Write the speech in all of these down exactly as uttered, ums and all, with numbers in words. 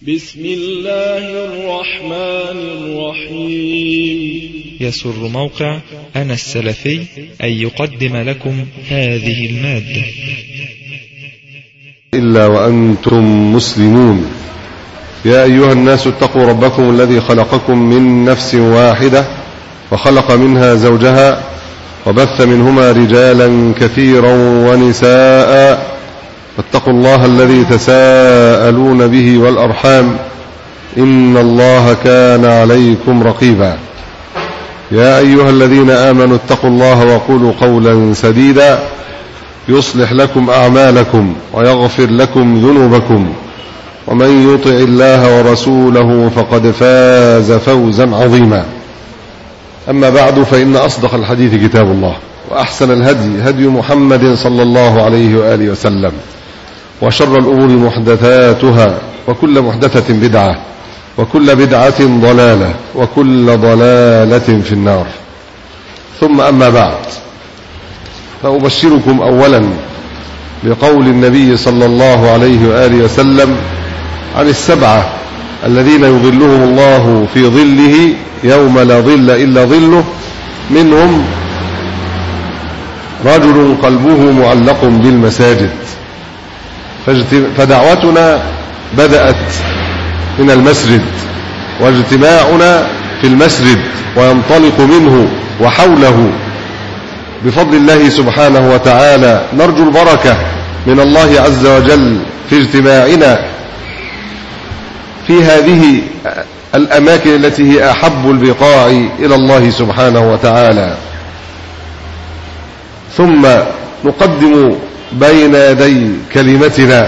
بسم الله الرحمن الرحيم. يسر موقع أنا السلفي أن يقدم لكم هذه المادة. إلا وأنتم مسلمون. يا أيها الناس اتقوا ربكم الذي خلقكم من نفس واحدة وخلق منها زوجها وبث منهما رجالا كثيرا ونساء، فاتقوا الله الذي تساءلون به والأرحام، إن الله كان عليكم رقيبا. يا أيها الذين آمنوا اتقوا الله وقولوا قولا سديدا يصلح لكم أعمالكم ويغفر لكم ذنوبكم، ومن يطع الله ورسوله فقد فاز فوزا عظيما. أما بعد، فإن أصدق الحديث كتاب الله، وأحسن الهدي هدي محمد صلى الله عليه وآله وسلم، وشر الأمور محدثاتها، وكل محدثة بدعة، وكل بدعة ضلالة، وكل ضلالة في النار. ثم أما بعد، فأبشركم أولا بقول النبي صلى الله عليه وآله وسلم عن السبعة الذين يظلهم الله في ظله يوم لا ظل إلا ظله، منهم رجل قلبه معلق بالمساجد. فدعوتنا بدأت من المسجد، واجتماعنا في المسجد وينطلق منه وحوله بفضل الله سبحانه وتعالى. نرجو البركة من الله عز وجل في اجتماعنا في هذه الأماكن التي هي أحب البقاع إلى الله سبحانه وتعالى. ثم نقدم بين يدي كلمتنا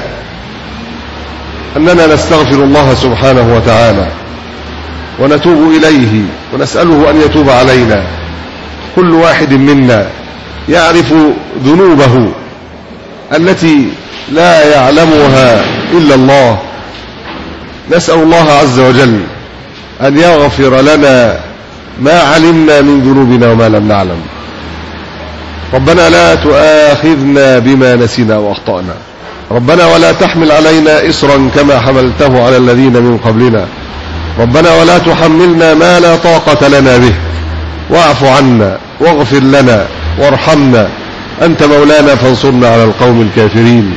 أننا نستغفر الله سبحانه وتعالى ونتوب إليه ونسأله أن يتوب علينا. كل واحد منا يعرف ذنوبه التي لا يعلمها إلا الله. نسأل الله عز وجل أن يغفر لنا ما علمنا من ذنوبنا وما لم نعلم. ربنا لا تؤاخذنا بما نسينا وأخطأنا. ربنا ولا تحمل علينا إصرا كما حملته على الذين من قبلنا. ربنا ولا تحملنا ما لا طاقة لنا به، واعف عنا واغفر لنا وارحمنا، أنت مولانا فانصرنا على القوم الكافرين.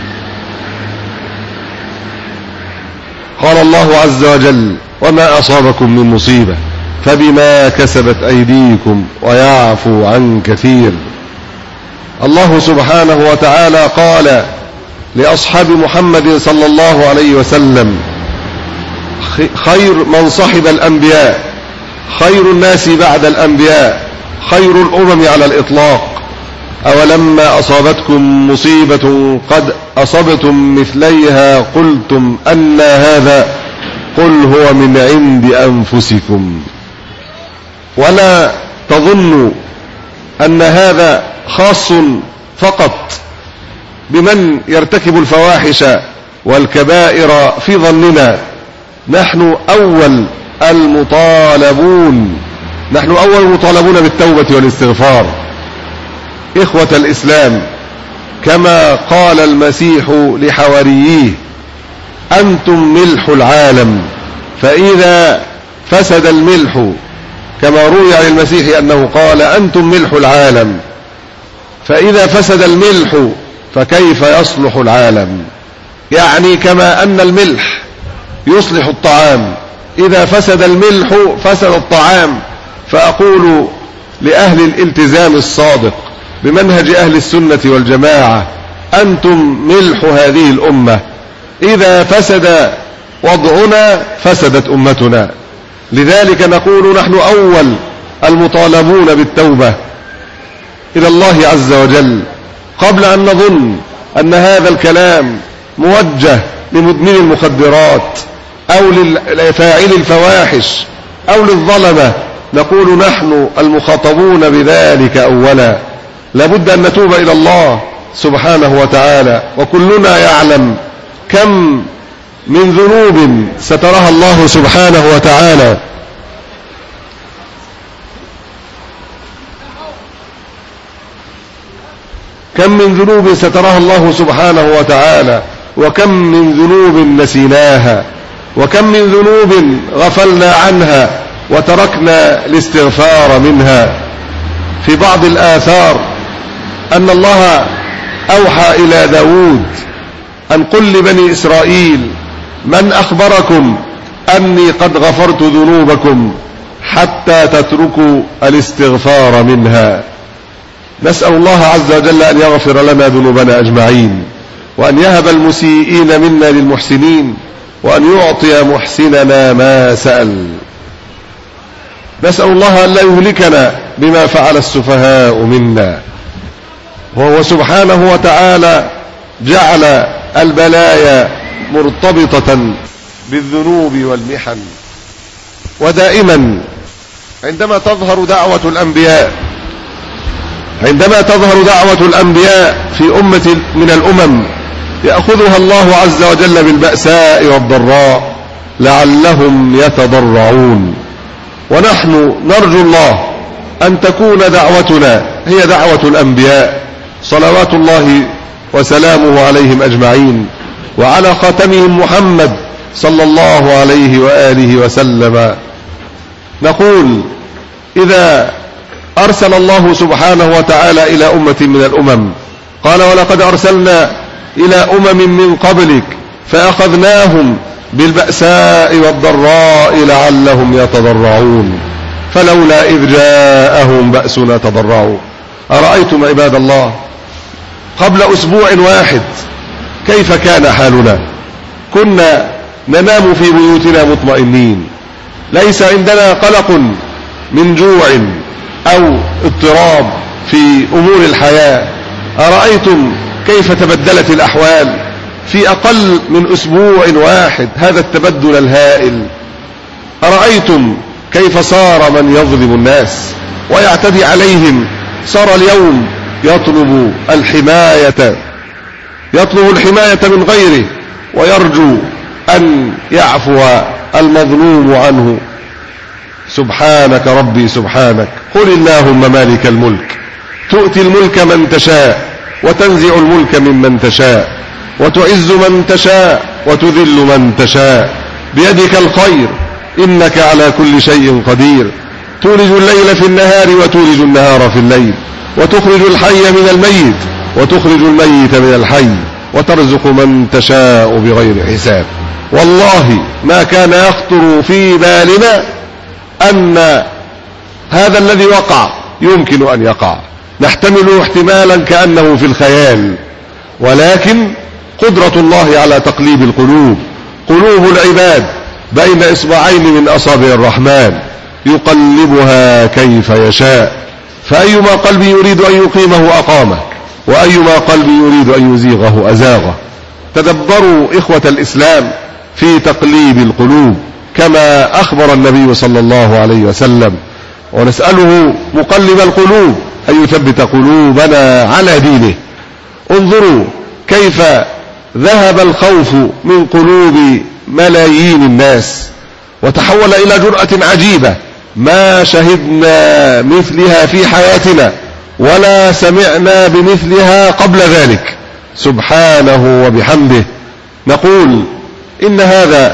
قال الله عز وجل: وما أصابكم من مصيبة فبما كسبت أيديكم ويعفو عن كثير. الله سبحانه وتعالى قال لأصحاب محمد صلى الله عليه وسلم: خير من صحب الأنبياء، خير الناس بعد الأنبياء، خير الأمم على الإطلاق. أولما أصابتكم مصيبة قد أصبتم مثليها قلتم أن هذا، قل هو من عند أنفسكم. ولا تظنوا أن هذا خاص فقط بمن يرتكب الفواحش والكبائر في ظننا. نحن أول المطالبون نحن أول المطالبون بالتوبة والاستغفار. إخوة الإسلام، كما قال المسيح لحوارييه: أنتم ملح العالم، فإذا فسد الملح، كما روي عن المسيح أنه قال: أنتم ملح العالم، فإذا فسد الملح فكيف يصلح العالم؟ يعني كما أن الملح يصلح الطعام، إذا فسد الملح فسد الطعام. فأقول لأهل الالتزام الصادق بمنهج أهل السنة والجماعة: أنتم ملح هذه الأمة، إذا فسد وضعنا فسدت أمتنا. لذلك نقول نحن أول المطالبون بالتوبة إلى الله عز وجل، قبل أن نظن أن هذا الكلام موجه لمدمن المخدرات أو لفاعل الفواحش أو للظلمة. نقول نحن المخاطبون بذلك أولا. لابد أن نتوب إلى الله سبحانه وتعالى، وكلنا يعلم كم من ذنوب سترها الله سبحانه وتعالى كم من ذنوب سترها الله سبحانه وتعالى، وكم من ذنوب نسيناها، وكم من ذنوب غفلنا عنها وتركنا الاستغفار منها. في بعض الآثار أن الله أوحى إلى داود أن قل لبني إسرائيل من أخبركم أني قد غفرت ذنوبكم حتى تتركوا الاستغفار منها. نسأل الله عز وجل أن يغفر لنا ذنوبنا أجمعين، وأن يهب المسيئين منا للمحسنين، وأن يعطي محسننا ما سأل. نسأل الله أن لا يهلكنا بما فعل السفهاء منا. وهو سبحانه وتعالى جعل البلايا مرتبطة بالذنوب والمحن. ودائما عندما تظهر دعوة الأنبياء عندما تظهر دعوة الأنبياء في أمة من الأمم يأخذها الله عز وجل بالبأساء والضراء لعلهم يتضرعون. ونحن نرجو الله أن تكون دعوتنا هي دعوة الأنبياء صلوات الله وسلامه عليهم أجمعين، وعلى خاتمهم محمد صلى الله عليه وآله وسلم. نقول إذا أرسل الله سبحانه وتعالى إلى أمة من الأمم قال ولقد أرسلنا إلى أمم من قبلك فأخذناهم بالبأساء والضراء لعلهم يتضرعون فلولا إذ جاءهم بأسنا تضرعوا. أرأيتم عباد الله قبل أسبوع واحد كيف كان حالنا؟ كنا ننام في بيوتنا مطمئنين، ليس عندنا قلق من جوع أو اضطراب في أمور الحياة. أرأيتم كيف تبدلت الأحوال في أقل من أسبوع واحد، هذا التبدل الهائل. أرأيتم كيف صار من يظلم الناس ويعتدي عليهم، صار اليوم يطلب الحماية يطلب الحماية من غيره ويرجو أن يعفو المظلوم عنه. سبحانك ربي سبحانك، قل اللهم مالك الملك تؤتي الملك من تشاء وتنزع الملك ممن تشاء وتعز من تشاء وتذل من تشاء بيدك الخير إنك على كل شيء قدير. تولج الليل في النهار وتولج النهار في الليل، وتخرج الحي من الميت وتخرج الميت من الحي، وترزق من تشاء بغير حساب. والله ما كان يخطر في بالنا أن هذا الذي وقع يمكن أن يقع، نحتمل احتمالا كأنه في الخيال، ولكن قدرة الله على تقليب القلوب. قلوب العباد بين إصبعين من أصابع الرحمن يقلبها كيف يشاء، فأيما قلب يريد أن يقيمه أقامه، وأيما قلب يريد أن يزيغه أزاغه. تدبروا إخوة الإسلام في تقليب القلوب كما أخبر النبي صلى الله عليه وسلم، ونسأله مقلب القلوب أن يثبت قلوبنا على دينه. انظروا كيف ذهب الخوف من قلوب ملايين الناس وتحول إلى جرأة عجيبة ما شهدنا مثلها في حياتنا ولا سمعنا بمثلها قبل ذلك، سبحانه وبحمده. نقول إن هذا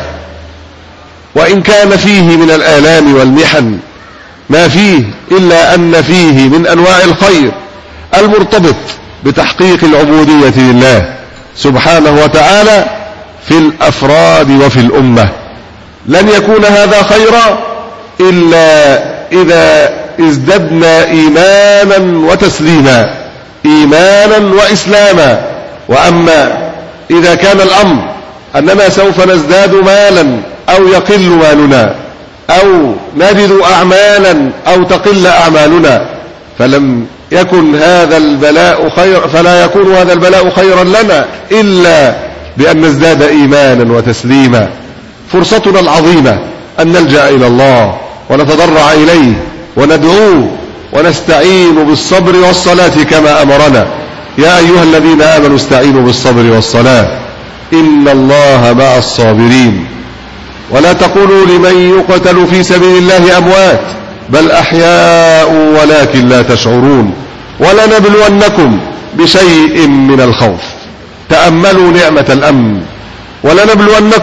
وإن كان فيه من الآلام والمحن ما فيه إلا أن فيه من أنواع الخير المرتبط بتحقيق العبودية لله سبحانه وتعالى في الأفراد وفي الأمة. لن يكون هذا خيرا إلا إذا ازددنا إيمانا وتسليما، إيمانا وإسلاما. وأما إذا كان الأمر أننا سوف نزداد مالا أو يقل مالنا أو نجد أعمالا أو تقل أعمالنا فلم يكن هذا البلاء خير فلا يكون هذا البلاء خيرا لنا إلا بأن نزداد إيمانا وتسليما. فرصتنا العظيمة أن نلجأ إلى الله ونتضرع إليه وندعوه ونستعين بالصبر والصلاة كما أمرنا. يا أيها الذين آمنوا استعينوا بالصبر والصلاة إن الله مع الصابرين. ولا تقولوا لمن يقتل في سبيل الله أموات بل أحياء ولكن لا تشعرون. ولنبلونكم بشيء من الخوف، تأملوا نعمة الأمن. ولنبلونكم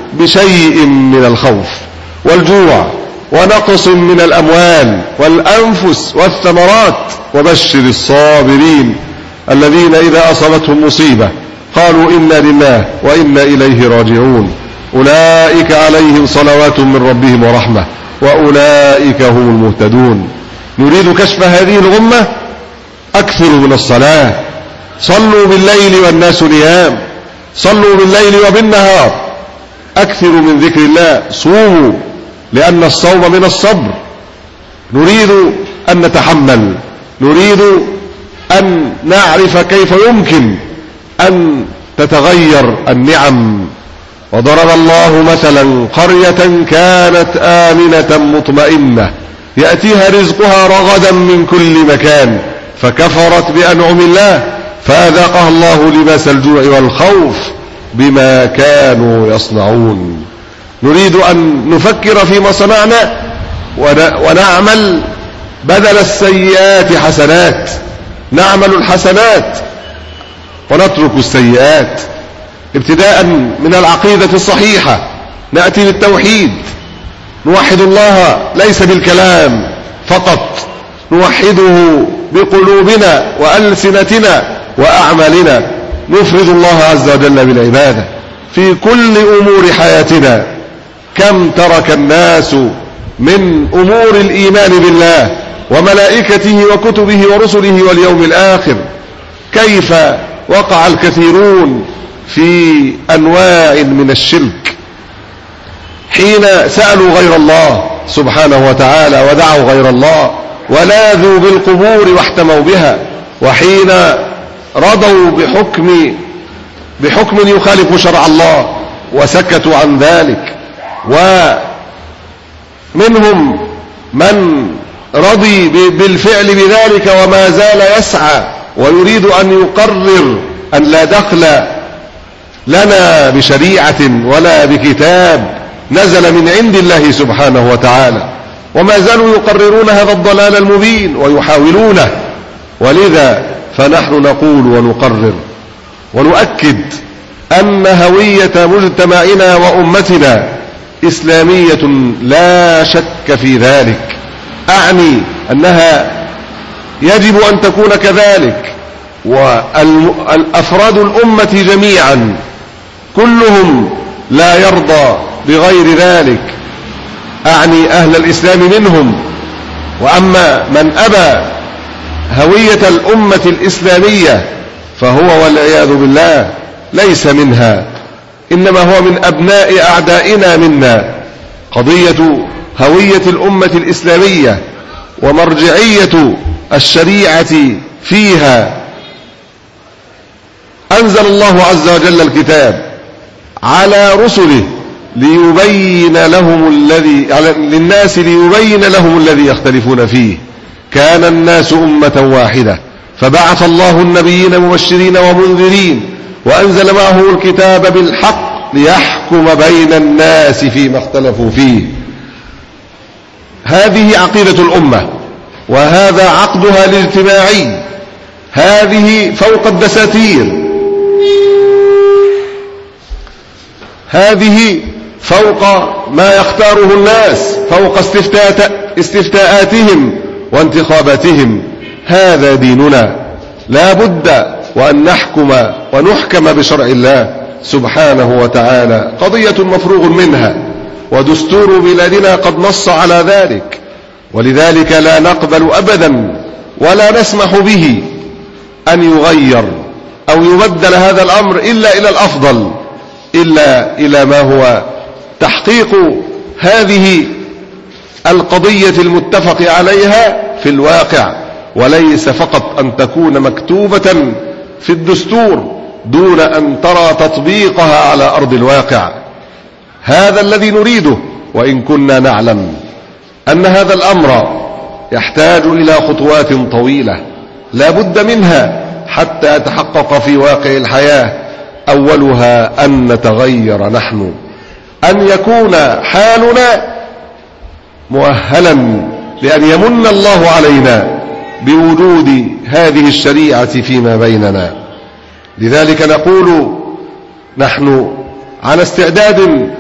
بشيء من الخوف والجوع ونقص من الأموال والأنفس والثمرات، وبشر الصابرين الذين إذا أصابتهم مصيبة قالوا إنا لله وإنا إليه راجعون أولئك عليهم صلوات من ربهم ورحمة وأولئك هم المهتدون. نريد كشف هذه الغمة، أكثروا من الصلاة، صلوا بالليل والناس نيام، صلوا بالليل وبالنهار، أكثروا من ذكر الله، صوموا لأن الصوم من الصبر. نريد أن نتحمل، نريد أن نعرف كيف يمكن أن تتغير النعم. وضرب الله مثلا قرية كانت آمنة مطمئنة يأتيها رزقها رغدا من كل مكان فكفرت بأنعم الله فأذاقها الله لباس الجوع والخوف بما كانوا يصنعون. نريد أن نفكر فيما صنعنا ونعمل بدل السيئات حسنات، نعمل الحسنات ونترك السيئات. ابتداء من العقيدة الصحيحة نأتي بالتوحيد، نوحد الله ليس بالكلام فقط، نوحده بقلوبنا وألسنتنا وأعمالنا، نفرد الله عز وجل بالعبادة في كل أمور حياتنا. كم ترك الناس من أمور الإيمان بالله وملائكته وكتبه ورسله واليوم الآخر، كيف وقع الكثيرون في أنواع من الشرك حين سألوا غير الله سبحانه وتعالى ودعوا غير الله ولاذوا بالقبور واحتموا بها، وحين رضوا بحكم بحكم يخالف شرع الله وسكتوا عن ذلك. ومنهم من رضي بالفعل بذلك وما زال يسعى ويريد أن يقرر أن لا دخل لنا بشريعة ولا بكتاب نزل من عند الله سبحانه وتعالى، وما زالوا يقررون هذا الضلال المبين ويحاولونه. ولذا فنحن نقول ونقرر ونؤكد أن هوية مجتمعنا وأمتنا إسلامية لا شك في ذلك، أعني أنها يجب أن تكون كذلك. والأفراد الأمة جميعا كلهم لا يرضى بغير ذلك، أعني أهل الإسلام منهم. وأما من أبى هوية الأمة الإسلامية فهو والعياذ بالله ليس منها، إنما هو من أبناء أعدائنا منا. قضية هوية الأمة الإسلامية ومرجعية الشريعة فيها، أنزل الله عز وجل الكتاب على رسله ليبين لهم الذي للناس ليبين لهم الذي يختلفون فيه. كان الناس أمة واحدة فبعث الله النبيين مبشرين ومنذرين وأنزل معه الكتاب بالحق ليحكم بين الناس فيما اختلفوا فيه. هذه عقيدة الأمة وهذا عقدها الاجتماعي، هذه فوق الدساتير، هذه فوق ما يختاره الناس، فوق استفتاءاتهم وانتخاباتهم. هذا ديننا، لا بد وأن نحكم ونحكم بشرع الله سبحانه وتعالى، قضية مفروغ منها، ودستور بلادنا قد نص على ذلك. ولذلك لا نقبل أبدا ولا نسمح به أن يغير أو يبدل هذا الأمر إلا إلى الأفضل، إلا إلى ما هو تحقيق هذه القضية المتفق عليها في الواقع، وليس فقط أن تكون مكتوبة في الدستور دون أن ترى تطبيقها على أرض الواقع. هذا الذي نريده، وإن كنا نعلم أن هذا الأمر يحتاج إلى خطوات طويلة لا بد منها حتى يتحقق في واقع الحياة. أولها أن نتغير نحن، أن يكون حالنا مؤهلا لأن يمن الله علينا بوجود هذه الشريعة فيما بيننا. لذلك نقول نحن على استعداد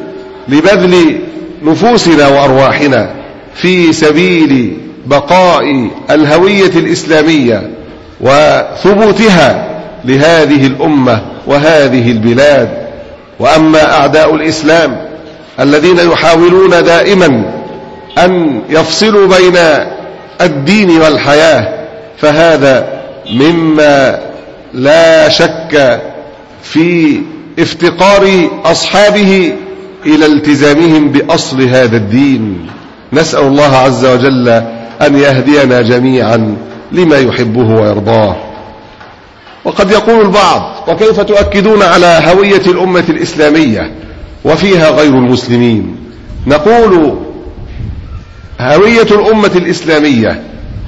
لبذل نفوسنا وأرواحنا في سبيل بقاء الهوية الإسلامية وثبوتها لهذه الأمة وهذه البلاد. وأما أعداء الإسلام الذين يحاولون دائما أن يفصلوا بين الدين والحياة فهذا مما لا شك في افتقار أصحابه إلى التزامهم بأصل هذا الدين. نسأل الله عز وجل أن يهدينا جميعا لما يحبه ويرضاه. وقد يقول البعض: وكيف تؤكدون على هوية الأمة الإسلامية وفيها غير المسلمين؟ نقول: هوية الأمة الإسلامية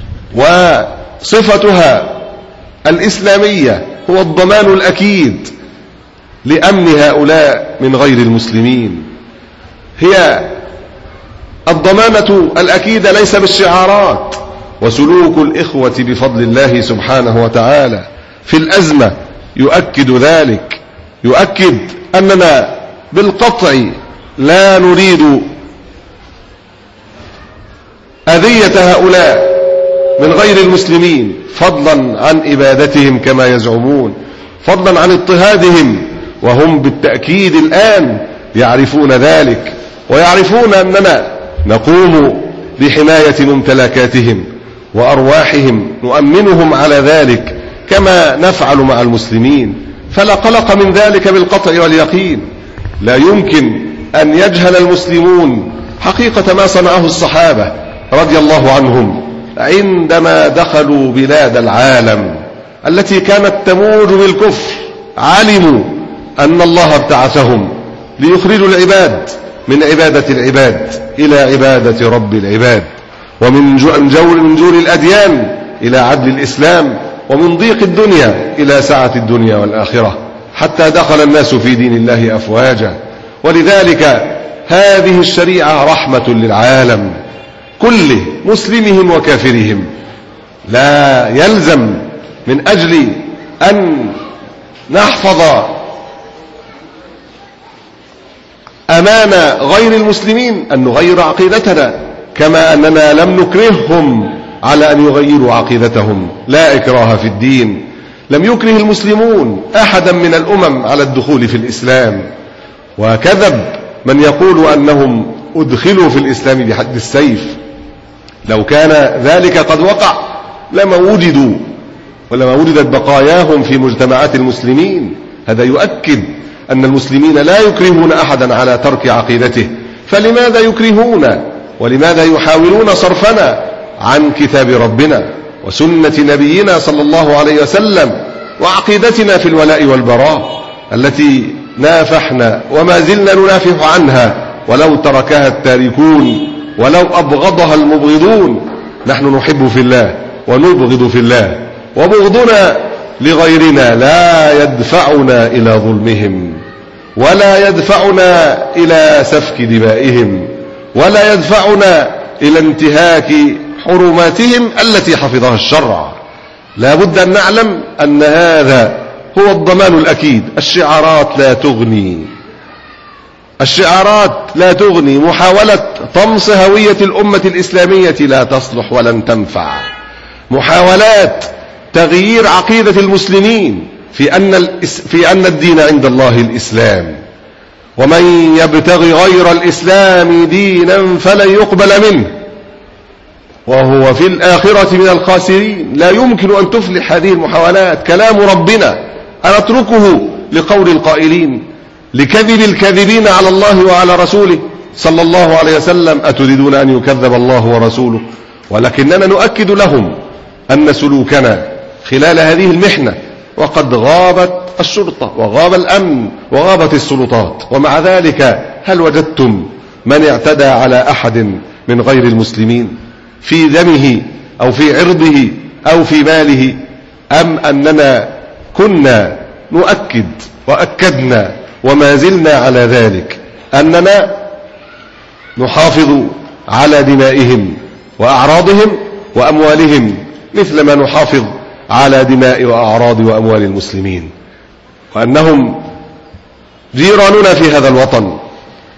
وصفتها الإسلامية هو الضمان الأكيد لأمن هؤلاء من غير المسلمين. هي الضمانة الأكيدة ليس بالشعارات، وسلوك الإخوة بفضل الله سبحانه وتعالى في الأزمة يؤكد ذلك، يؤكد أننا بالقطع لا نريد أذية هؤلاء من غير المسلمين، فضلا عن إبادتهم كما يزعمون، فضلا عن اضطهادهم، وهم بالتأكيد الآن يعرفون ذلك، ويعرفون أننا نقوم بحماية ممتلكاتهم وأرواحهم، نؤمنهم على ذلك كما نفعل مع المسلمين، فلا قلق من ذلك بالقطع واليقين. لا يمكن أن يجهل المسلمون حقيقة ما صنعه الصحابة رضي الله عنهم عندما دخلوا بلاد العالم التي كانت تموج بالكفر. علموا أن الله ابتعثهم ليخرجوا العباد من عبادة العباد إلى عبادة رب العباد، ومن جور من جور الأديان إلى عدل الإسلام، ومن ضيق الدنيا إلى سعة الدنيا والآخرة، حتى دخل الناس في دين الله أفواجا. ولذلك هذه الشريعة رحمة للعالم كله، مسلمهم وكافرهم. لا يلزم من أجل أن نحفظ أمان غير المسلمين أن نغير عقيدتنا، كما أننا لم نكرههم على أن يغيروا عقيدتهم. لا إكراه في الدين. لم يكره المسلمون أحدا من الأمم على الدخول في الإسلام، وكذب من يقول أنهم أدخلوا في الإسلام بحد السيف. لو كان ذلك قد وقع لما وجدوا ولما وجدت بقاياهم في مجتمعات المسلمين. هذا يؤكد أن المسلمين لا يكرهون أحدا على ترك عقيدته. فلماذا يكرهون ولماذا يحاولون صرفنا عن كتاب ربنا وسنة نبينا صلى الله عليه وسلم وعقيدتنا في الولاء والبراء التي نافحنا وما زلنا ننافح عنها، ولو تركها التاركون ولو أبغضها المبغضون. نحن نحب في الله ونبغض في الله، وبغضنا لغيرنا لا يدفعنا إلى ظلمهم، ولا يدفعنا إلى سفك دمائهم، ولا يدفعنا إلى انتهاك حرماتهم التي حفظها الشرع. لا بد أن نعلم أن هذا هو الضمان الأكيد. الشعارات لا تغني، الشعارات لا تغني. محاولة طمس هوية الأمة الإسلامية لا تصلح ولن تنفع. محاولات تغيير عقيدة المسلمين في أن, في أن الدين عند الله الإسلام، ومن يبتغي غير الإسلام دينا فلن يقبل منه وهو في الآخرة من الخاسرين. لا يمكن أن تفلح هذه المحاولات. كلام ربنا أنتركه لقول القائلين، لكذب الكاذبين على الله وعلى رسوله صلى الله عليه وسلم. أتريدون أن يكذب الله ورسوله؟ ولكننا نؤكد لهم أن سلوكنا خلال هذه المحنة، وقد غابت الشرطة وغاب الأمن وغابت السلطات، ومع ذلك هل وجدتم من اعتدى على أحد من غير المسلمين في دمه أو في عرضه أو في ماله؟ أم أننا كنا نؤكد وأكدنا وما زلنا على ذلك أننا نحافظ على دمائهم وأعراضهم وأموالهم مثل ما نحافظ على دماء وأعراض وأموال المسلمين، وأنهم جيراننا في هذا الوطن،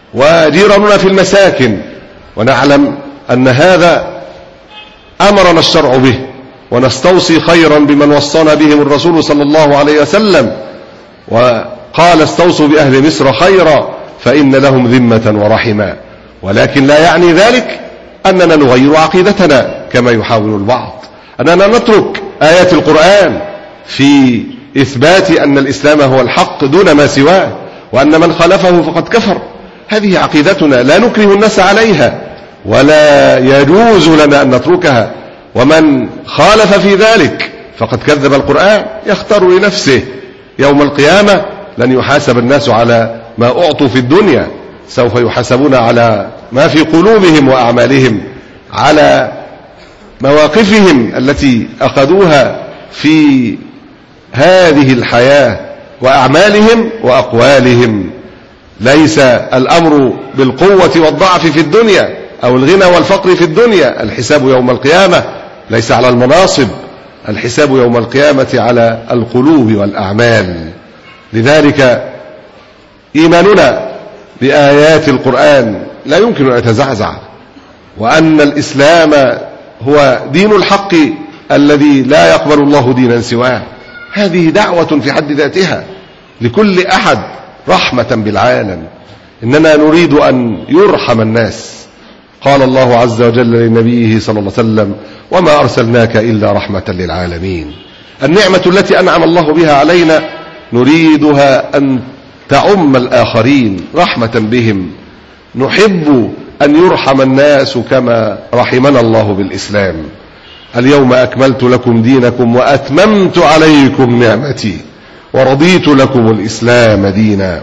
وجيراننا في المساكن، ونعلم أن هذا أمرنا الشرع به، ونستوصي خيرا بمن وصانا بهم الرسول صلى الله عليه وسلم، وقال استوصوا بأهل مصر خيرا فإن لهم ذمة ورحما. ولكن لا يعني ذلك أننا نغير عقيدتنا كما يحاول البعض، أننا نترك آيات القرآن في إثبات أن الإسلام هو الحق دون ما سواه، وأن من خالفه فقد كفر. هذه عقيدتنا لا نكره الناس عليها، ولا يجوز لنا أن نتركها، ومن خالف في ذلك فقد كذب القرآن. يختار لنفسه يوم القيامة لن يحاسب الناس على ما أعطوا في الدنيا، سوف يحاسبون على ما في قلوبهم وأعمالهم، على مواقفهم التي أخذوها في هذه الحياة وأعمالهم وأقوالهم. ليس الأمر بالقوة والضعف في الدنيا أو الغنى والفقر في الدنيا، الحساب يوم القيامة ليس على المناصب، الحساب يوم القيامة على القلوب والأعمال. لذلك إيماننا بآيات القرآن لا يمكن أن يتزعزع، وأن الإسلام هو دين الحق الذي لا يقبل الله دينا سواه. هذه دعوة في حد ذاتها لكل أحد رحمة بالعالم، إننا نريد أن يرحم الناس. قال الله عز وجل لنبيه صلى الله عليه وسلم وما أرسلناك إلا رحمة للعالمين. النعمة التي أنعم الله بها علينا نريدها أن تعم الآخرين رحمة بهم. نحب أن يرحم الناس كما رحمنا الله بالإسلام. اليوم أكملت لكم دينكم وأتممت عليكم نعمتي ورضيت لكم الإسلام دينا.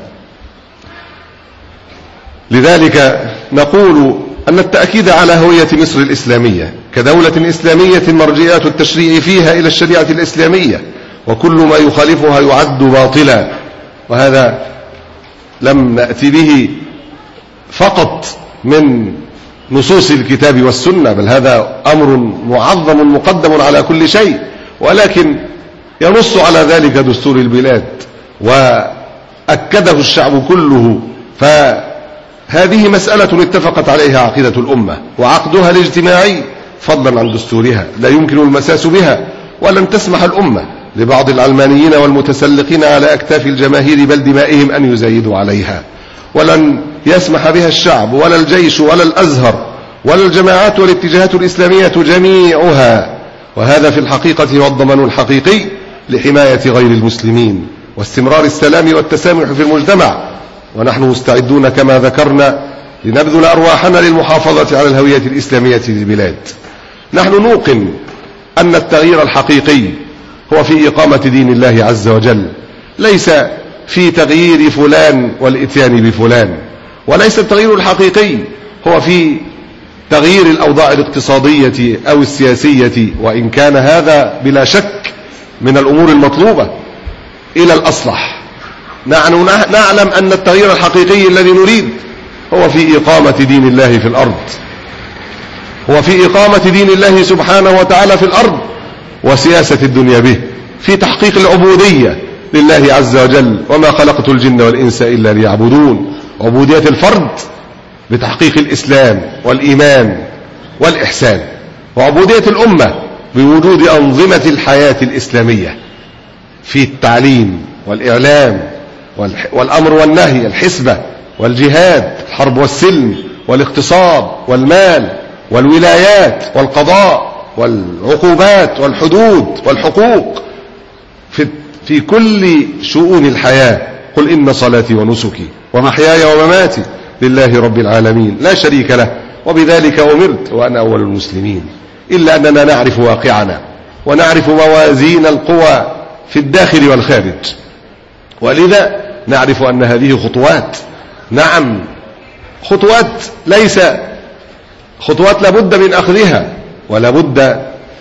لذلك نقول أن التأكيد على هوية مصر الإسلامية كدولة إسلامية مرجعيات التشريع فيها إلى الشريعة الإسلامية، وكل ما يخالفها يعد باطلا. وهذا لم نأتي به فقط من نصوص الكتاب والسنة، بل هذا أمر معظم مقدم على كل شيء، ولكن ينص على ذلك دستور البلاد وأكده الشعب كله. فهذه مسألة اتفقت عليها عقيدة الأمة وعقدها الاجتماعي فضلا عن دستورها، لا يمكن المساس بها، ولن تسمح الأمة لبعض العلمانيين والمتسلقين على أكتاف الجماهير بل دمائهم أن يزايدوا عليها، ولن يسمح بها الشعب ولا الجيش ولا الأزهر ولا الجماعات والاتجاهات الإسلامية جميعها. وهذا في الحقيقة هو الضمان الحقيقي لحماية غير المسلمين واستمرار السلام والتسامح في المجتمع. ونحن مستعدون كما ذكرنا لنبذل أرواحنا للمحافظة على الهوية الإسلامية للبلاد. نحن نوقن أن التغيير الحقيقي هو في إقامة دين الله عز وجل، ليس في تغيير فلان والإتيان بفلان، وليس التغيير الحقيقي هو في تغيير الأوضاع الاقتصادية أو السياسية، وإن كان هذا بلا شك من الأمور المطلوبة إلى الأصلح. نحن نعلم أن التغيير الحقيقي الذي نريد هو في إقامة دين الله في الأرض، هو في إقامة دين الله سبحانه وتعالى في الأرض وسياسة الدنيا به، في تحقيق العبودية لله عز وجل. وما خلقت الجن والإنس إلا ليعبدون. عبودية الفرد بتحقيق الإسلام والإيمان والإحسان، وعبودية الأمة بوجود أنظمة الحياة الإسلامية في التعليم والإعلام والأمر والنهي، الحسبة والجهاد، الحرب والسلم والاقتصاد والمال والولايات والقضاء والعقوبات والحدود والحقوق في, في كل شؤون الحياة. قل إن صلاتي ونسكي ومحياي ومماتي لله رب العالمين لا شريك له وبذلك أمرت وأنا أول المسلمين. إلا أننا نعرف واقعنا ونعرف موازين القوى في الداخل والخارج، ولذا نعرف أن هذه خطوات، نعم خطوات، ليس خطوات لابد من أخذها ولا بد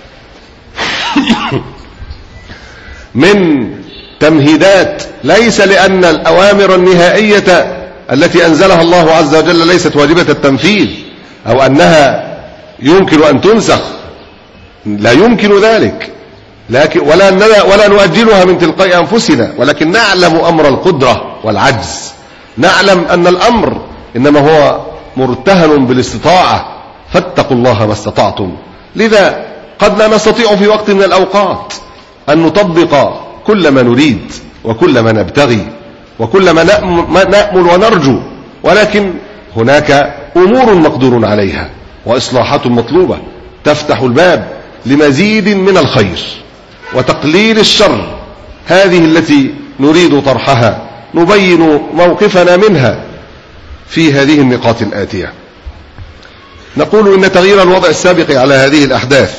من تمهيدات، ليس لأن الأوامر النهائية التي أنزلها الله عز وجل ليست واجبة التنفيذ أو أنها يمكن أن تنسخ، لا يمكن ذلك، لكن ولا, ولا نؤجلها من تلقاء أنفسنا، ولكن نعلم أمر القدرة والعجز، نعلم أن الأمر إنما هو مرتهن بالاستطاعة، فاتقوا الله ما استطعتم. لذا قد لا نستطيع في وقت من الأوقات أن نطبق كل ما نريد وكل ما نبتغي وكل ما نأمل ونرجو، ولكن هناك أمور مقدور عليها وإصلاحات مطلوبة تفتح الباب لمزيد من الخير وتقليل الشر. هذه التي نريد طرحها، نبين موقفنا منها في هذه النقاط الآتية. نقول إن تغيير الوضع السابق على هذه الأحداث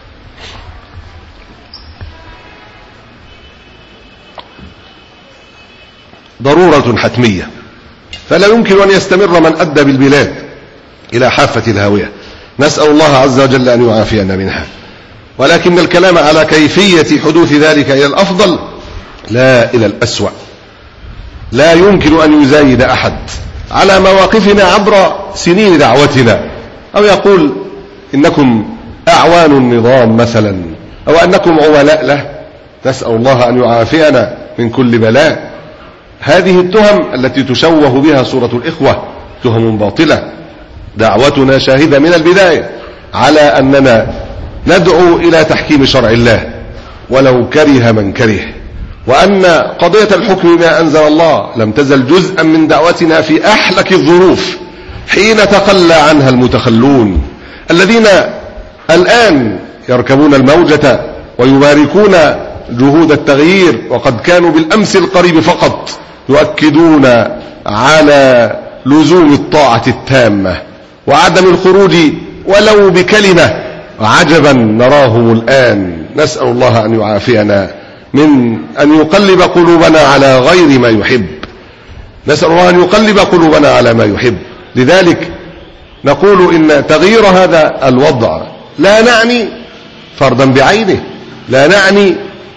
ضرورة حتمية، فلا يمكن أن يستمر من أدى بالبلاد إلى حافة الهاوية. نسأل الله عز وجل أن يعافينا منها، ولكن الكلام على كيفية حدوث ذلك إلى الأفضل لا إلى الأسوأ. لا يمكن أن يزايد أحد على مواقفنا عبر سنين دعوتنا، أو يقول إنكم أعوان النظام مثلا، أو أنكم عملاء له. نسأل الله أن يعافينا من كل بلاء. هذه التهم التي تشوه بها صورة الإخوة تهم باطلة. دعوتنا شاهدة من البداية على أننا ندعو إلى تحكيم شرع الله ولو كره من كره، وأن قضية الحكم بما أنزل الله لم تزل جزءا من دعوتنا في أحلك الظروف، حين تخلى عنها المتخلون الذين الآن يركبون الموجة ويباركون جهود التغيير، وقد كانوا بالأمس القريب فقط يؤكدون على لزوم الطاعة التامة وعدم الخروج ولو بكلمة. عجبا نراهم الآن. نسأل الله أن يعافينا من أن يقلب قلوبنا على غير ما يحب. نسأل الله أن يقلب قلوبنا على ما يحب. لذلك نقول إن تغيير هذا الوضع لا نعني فردا بعينه، لا نعني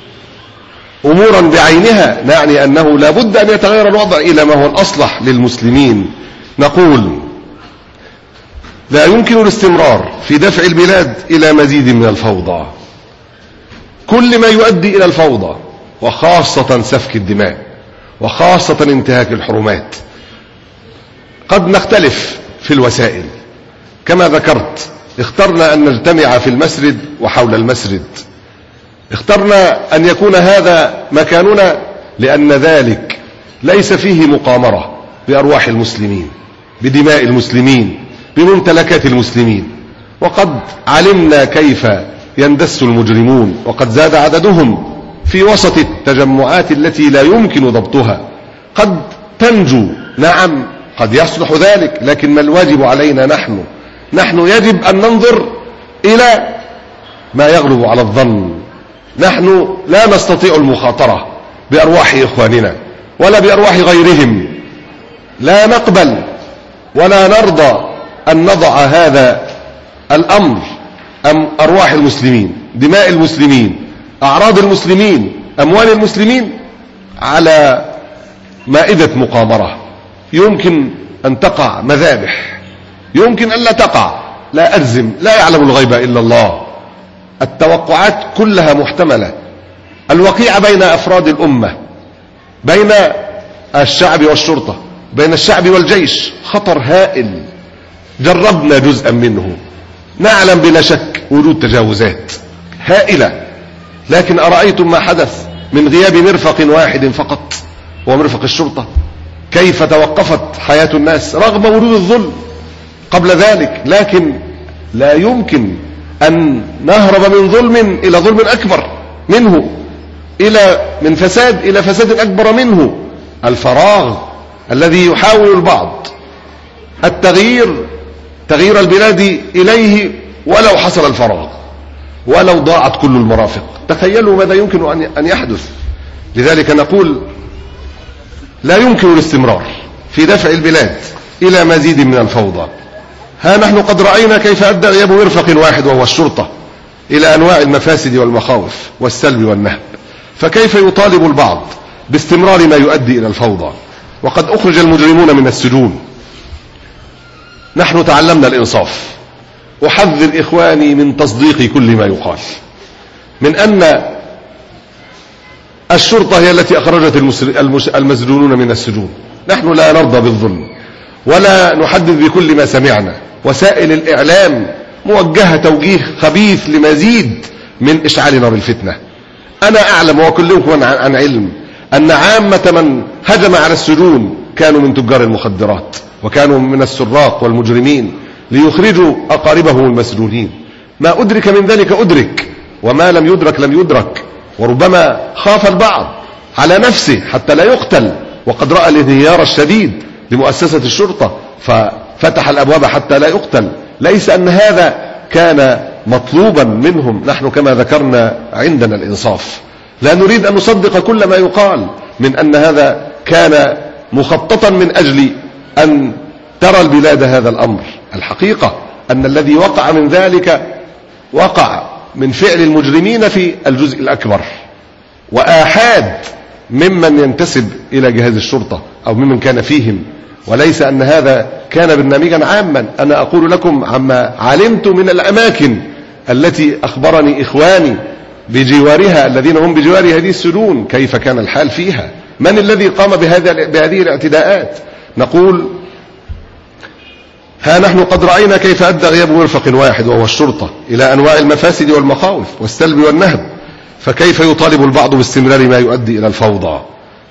أمورا بعينها، نعني أنه لا بد أن يتغير الوضع إلى ما هو الأصلح للمسلمين. نقول لا يمكن الاستمرار في دفع البلاد إلى مزيد من الفوضى. كل ما يؤدي إلى الفوضى، وخاصة سفك الدماء، وخاصة انتهاك الحرمات. قد نختلف في الوسائل كما ذكرت. اخترنا أن نجتمع في المسجد وحول المسجد، اخترنا أن يكون هذا مكاننا لأن ذلك ليس فيه مقامرة بأرواح المسلمين، بدماء المسلمين، بممتلكات المسلمين. وقد علمنا كيف يندس المجرمون، وقد زاد عددهم في وسط التجمعات التي لا يمكن ضبطها. قد تنجو، نعم، قد يصلح ذلك، لكن ما الواجب علينا نحن؟ نحن يجب أن ننظر إلى ما يغلب على الظن. نحن لا نستطيع المخاطرة بأرواح إخواننا ولا بأرواح غيرهم. لا نقبل ولا نرضى أن نضع هذا الأمر، أم أرواح المسلمين، دماء المسلمين، أعراض المسلمين، أموال المسلمين، على مائدة مقامرة. يمكن أن تقع مذابح، يمكن أن لا تقع، لا أجزم، لا يعلم الغيب إلا الله. التوقعات كلها محتملة. الوقيعة بين أفراد الأمة، بين الشعب والشرطة، بين الشعب والجيش، خطر هائل. جربنا جزءا منه، نعلم بلا شك وجود تجاوزات هائلة، لكن أرأيتم ما حدث من غياب مرفق واحد فقط، ومرفق الشرطة، كيف توقفت حياة الناس رغم وجود الظلم قبل ذلك. لكن لا يمكن أن نهرب من ظلم إلى ظلم أكبر منه، إلى من فساد إلى فساد أكبر منه. الفراغ الذي يحاول البعض التغيير، تغيير البلاد إليه ولو حصل الفراغ، ولو ضاعت كل المرافق. تخيلوا ماذا يمكن أن يحدث. لذلك نقول لا يمكن الاستمرار في دفع البلاد إلى مزيد من الفوضى. ها نحن قد رأينا كيف أدى غياب مرفق واحد وهو الشرطة إلى أنواع المفاسد والمخاوف والسلب والنهب، فكيف يطالب البعض باستمرار ما يؤدي إلى الفوضى وقد أخرج المجرمون من السجون؟ نحن تعلمنا الإنصاف. أحذر إخواني من تصديق كل ما يقال، من أن الشرطة هي التي أخرجت المسجونون من السجون. نحن لا نرضى بالظلم، ولا نحدث بكل ما سمعنا. وسائل الإعلام موجهة توجيه خبيث لمزيد من إشعال نار الفتنة. أنا أعلم وكلكم عن علم أن عامة من هجم على السجون كانوا من تجار المخدرات، وكانوا من السراق والمجرمين ليخرجوا أقاربهم المسجونين. ما أدرك من ذلك أدرك، وما لم يدرك لم يدرك. وربما خاف البعض على نفسه حتى لا يقتل، وقد رأى الانهيار الشديد لمؤسسة الشرطة ففتح الأبواب حتى لا يقتل. ليس أن هذا كان مطلوبا منهم. نحن كما ذكرنا عندنا الإنصاف، لا نريد أن نصدق كل ما يقال من أن هذا كان مخططا من أجل أن ترى البلاد هذا الأمر. الحقيقة أن الذي وقع من ذلك وقع من فعل المجرمين في الجزء الأكبر، وآحاد ممن ينتسب إلى جهاز الشرطة أو ممن كان فيهم، وليس أن هذا كان برنامجا عاما. أنا أقول لكم عما علمت من الأماكن التي أخبرني إخواني بجوارها الذين هم بجوار هذه السجون كيف كان الحال فيها. من الذي قام بهذا بهذه الاعتداءات؟ نقول ها نحن قد رأينا كيف أدى غياب مرفق واحد وهو الشرطة إلى أنواع المفاسد والمخاوف والسلب والنهب، فكيف يطالب البعض باستمرار ما يؤدي إلى الفوضى؟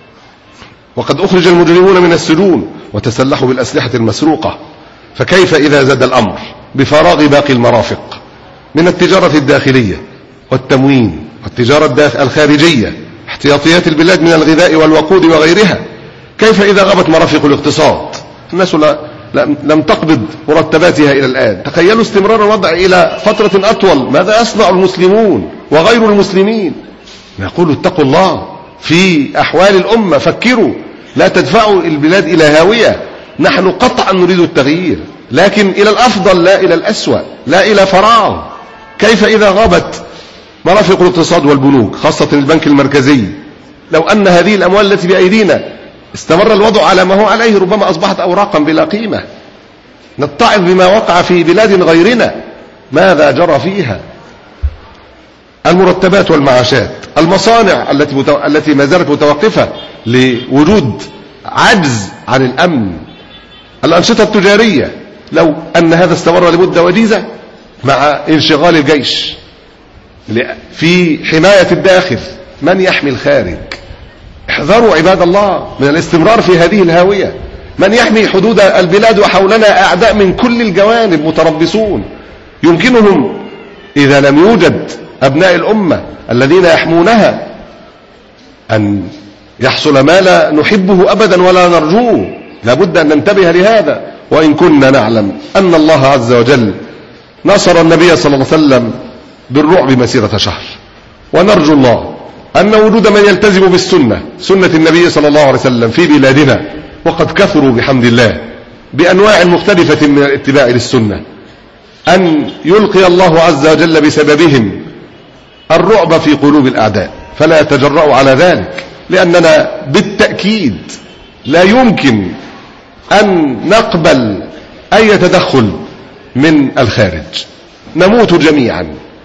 وقد أخرج المجرمون من السجون وتسلحوا بالأسلحة المسروقة، فكيف إذا زاد الأمر بفراغ باقي المرافق من التجارة الداخلية والتموين والتجارة الخارجية، احتياطيات البلاد من الغذاء والوقود وغيرها؟ كيف إذا غابت مرافق الاقتصاد؟ الناس لم تقبض مرتباتها إلى الآن. تخيلوا استمرار الوضع إلى فترة أطول، ماذا يصنع المسلمون وغير المسلمين؟ نقول اتقوا الله في أحوال الأمة، فكروا، لا تدفعوا البلاد إلى هاوية. نحن قطعا نريد التغيير، لكن إلى الأفضل لا إلى الأسوأ، لا إلى فراغ. كيف إذا غابت مرافق الاقتصاد والبنوك، خاصة البنك المركزي؟ لو أن هذه الأموال التي بأيدينا استمر الوضع على ما هو عليه ربما أصبحت أوراقا بلا قيمة. نتعظ بما وقع في بلاد غيرنا، ماذا جرى فيها؟ المرتبات والمعاشات، المصانع التي متو... التي ما زالت متوقفة لوجود عجز عن الأمن، الأنشطة التجارية. لو أن هذا استمر لمدة وجيزة مع انشغال الجيش في حماية الداخل، من يحمي الخارج؟ احذروا عباد الله من الاستمرار في هذه الهاوية. من يحمي حدود البلاد وحولنا أعداء من كل الجوانب متربصون، يمكنهم إذا لم يوجد أبناء الأمة الذين يحمونها أن يحصل ما لا نحبه أبدا ولا نرجوه. لابد أن ننتبه لهذا. وإن كنا نعلم أن الله عز وجل نصر النبي صلى الله عليه وسلم بالرعب مسيرة شهر، ونرجو الله أن وجود من يلتزم بالسنة، سنة النبي صلى الله عليه وسلم في بلادنا، وقد كثروا بحمد الله بأنواع مختلفة من الاتباع للسنة، أن يلقي الله عز وجل بسببهم الرعب في قلوب الأعداء، فلا يتجرأوا على ذلك. لأننا بالتأكيد لا يمكن أن نقبل أي تدخل من الخارج، نموت جميعا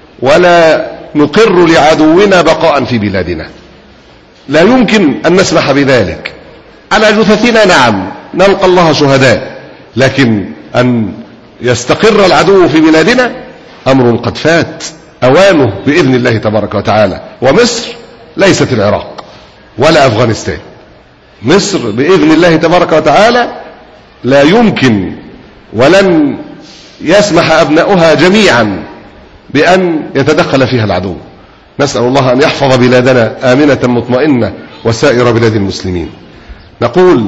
ولا نقر لعدونا بقاء في بلادنا. لا يمكن أن نسمح بذلك. على جثثنا نعم نلقى الله شهداء، لكن أن يستقر العدو في بلادنا أمر قد فات أوانه بإذن الله تبارك وتعالى. ومصر ليست العراق ولا أفغانستان. مصر بإذن الله تبارك وتعالى لا يمكن ولن يسمح أبناؤها جميعا بأن يتدخل فيها العدو. نسأل الله أن يحفظ بلادنا آمنة مطمئنة وسائر بلاد المسلمين. نقول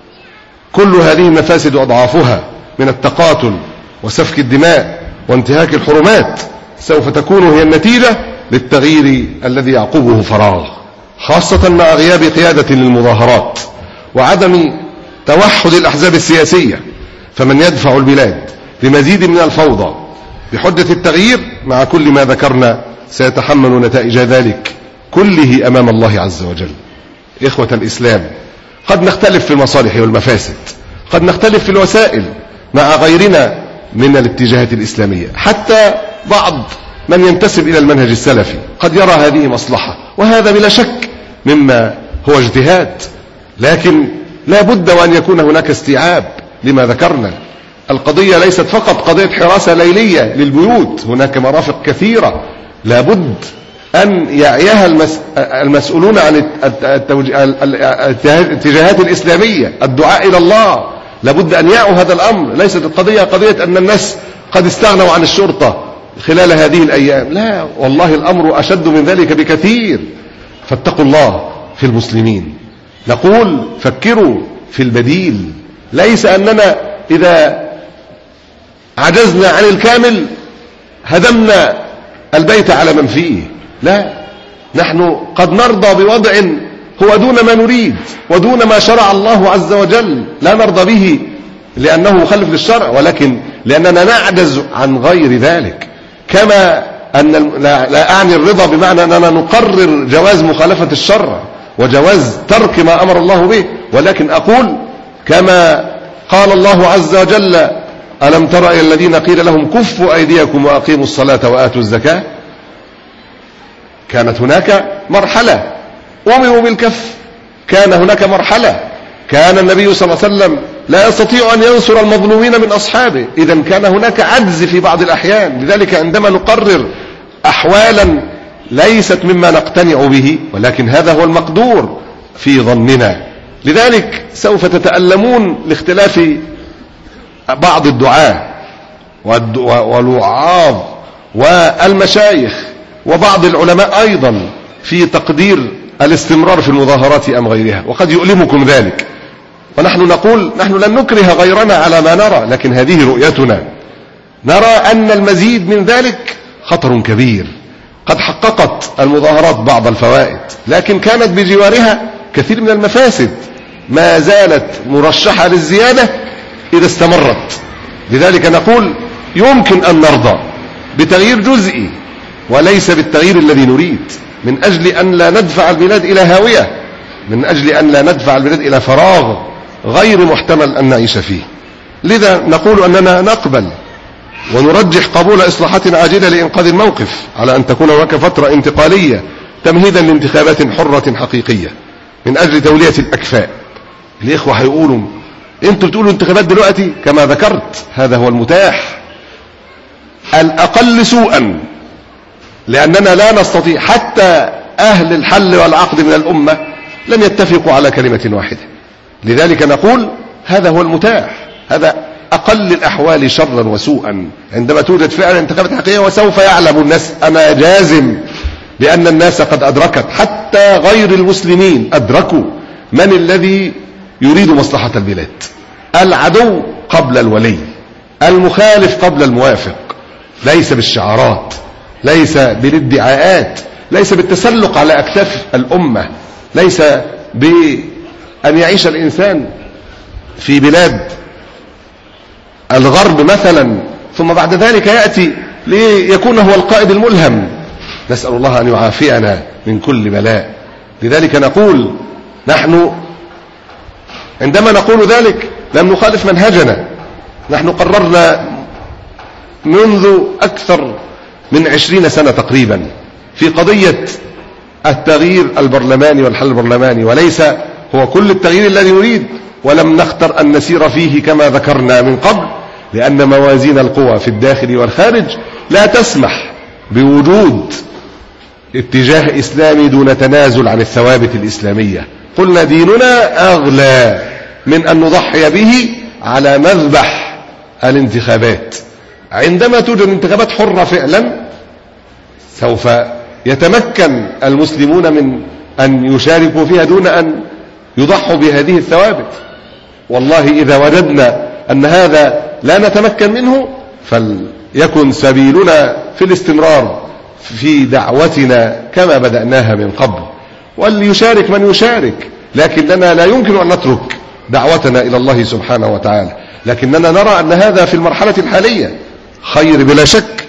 كل هذه المفاسد وأضعافها من التقاتل وسفك الدماء وانتهاك الحرمات سوف تكون هي النتيجة للتغيير الذي يعقبه فراغ، خاصة مع غياب قيادة للمظاهرات وعدم توحد الأحزاب السياسية. فمن يدفع البلاد لمزيد من الفوضى بحجة التغيير مع كل ما ذكرنا سيتحمل نتائج ذلك كله أمام الله عز وجل. إخوة الإسلام، قد نختلف في المصالح والمفاسد، قد نختلف في الوسائل مع غيرنا من الاتجاهات الإسلامية، حتى بعض من ينتسب إلى المنهج السلفي قد يرى هذه مصلحة، وهذا بلا شك مما هو اجتهاد، لكن لا بد وأن يكون هناك استيعاب لما ذكرنا. القضية ليست فقط قضية حراسة ليلية للبيوت، هناك مرافق كثيرة لابد أن يعيها المسؤولون عن الاتجاهات الإسلامية، الدعاء إلى الله، لابد أن يعوا هذا الأمر. ليست القضية قضية أن الناس قد استغنوا عن الشرطة خلال هذه الأيام، لا والله الأمر أشد من ذلك بكثير. فاتقوا الله في المسلمين. نقول فكروا في البديل، ليس أننا إذا عجزنا عن الكامل هدمنا البيت على من فيه، لا، نحن قد نرضى بوضع هو دون ما نريد ودون ما شرع الله عز وجل، لا نرضى به لأنه مخالف للشرع، ولكن لأننا نعجز عن غير ذلك. كما أن لا, لا أعني الرضا بمعنى أننا نقرر جواز مخالفة الشرع وجواز ترك ما أمر الله به، ولكن أقول كما قال الله عز وجل: ألم تر إلى الذين قيل لهم كفوا أيديكم وأقيموا الصلاة وآتوا الزكاة. كانت هناك مرحلة أمروا بالكف، كان هناك مرحلة كان النبي صلى الله عليه وسلم لا يستطيع أن ينصر المظلومين من أصحابه، إذن كان هناك عجز في بعض الأحيان. لذلك عندما نقرر أحوالا ليست مما نقتنع به، ولكن هذا هو المقدور في ظننا، لذلك سوف تتألمون لاختلاف بعض الدعاة والوعاظ والمشايخ وبعض العلماء أيضا في تقدير الاستمرار في المظاهرات أم غيرها، وقد يؤلمكم ذلك. ونحن نقول نحن لن نكره غيرنا على ما نرى، لكن هذه رؤيتنا، نرى أن المزيد من ذلك خطر كبير. قد حققت المظاهرات بعض الفوائد، لكن كانت بجوارها كثير من المفاسد، ما زالت مرشحة للزيادة إذا استمرت. لذلك نقول يمكن أن نرضى بتغيير جزئي وليس بالتغيير الذي نريد، من أجل أن لا ندفع البلاد إلى هاوية، من أجل أن لا ندفع البلاد إلى فراغ غير محتمل أن نعيش فيه. لذا نقول أننا نقبل ونرجح قبول إصلاحات عاجلة لإنقاذ الموقف، على أن تكون هناك فترة انتقالية تمهيدا لانتخابات حرة حقيقية من أجل تولية الأكفاء. الإخوة هيقولوا أنتوا بتقولوا انتخابات دلوقتي، كما ذكرت هذا هو المتاح الأقل سوءا، لأننا لا نستطيع، حتى أهل الحل والعقد من الأمة لم يتفقوا على كلمة واحدة. لذلك نقول هذا هو المتاح، هذا أقل الأحوال شرا وسوءا عندما توجد فعلا انتخابات حقيقية. وسوف يعلم الناس، أنا جازم بأن الناس قد أدركت، حتى غير المسلمين أدركوا من الذي يريد مصلحة البلاد. العدو قبل الولي، المخالف قبل الموافق، ليس بالشعارات، ليس بالادعاءات، ليس بالتسلق على أكتاف الأمة، ليس بأن يعيش الإنسان في بلاد الغرب مثلا ثم بعد ذلك يأتي ليكون هو القائد الملهم. نسأل الله أن يعافينا من كل بلاء. لذلك نقول نحن عندما نقول ذلك لم نخالف منهجنا، نحن قررنا منذ أكثر من عشرين سنة تقريبا في قضية التغيير البرلماني والحل البرلماني، وليس هو كل التغيير الذي نريد، ولم نختر أن نسير فيه كما ذكرنا من قبل، لأن موازين القوى في الداخل والخارج لا تسمح بوجود اتجاه إسلامي دون تنازل عن الثوابت الإسلامية. قلنا ديننا أغلى من أن نضحي به على مذبح الانتخابات. عندما توجد انتخابات حرة فعلا سوف يتمكن المسلمون من أن يشاركوا فيها دون أن يضحوا بهذه الثوابت. والله إذا وجدنا أن هذا لا نتمكن منه فليكن سبيلنا في الاستمرار في دعوتنا كما بدأناها من قبل، وليشارك من يشارك، لكننا لا يمكن أن نترك دعوتنا إلى الله سبحانه وتعالى. لكننا نرى أن هذا في المرحلة الحالية خير بلا شك،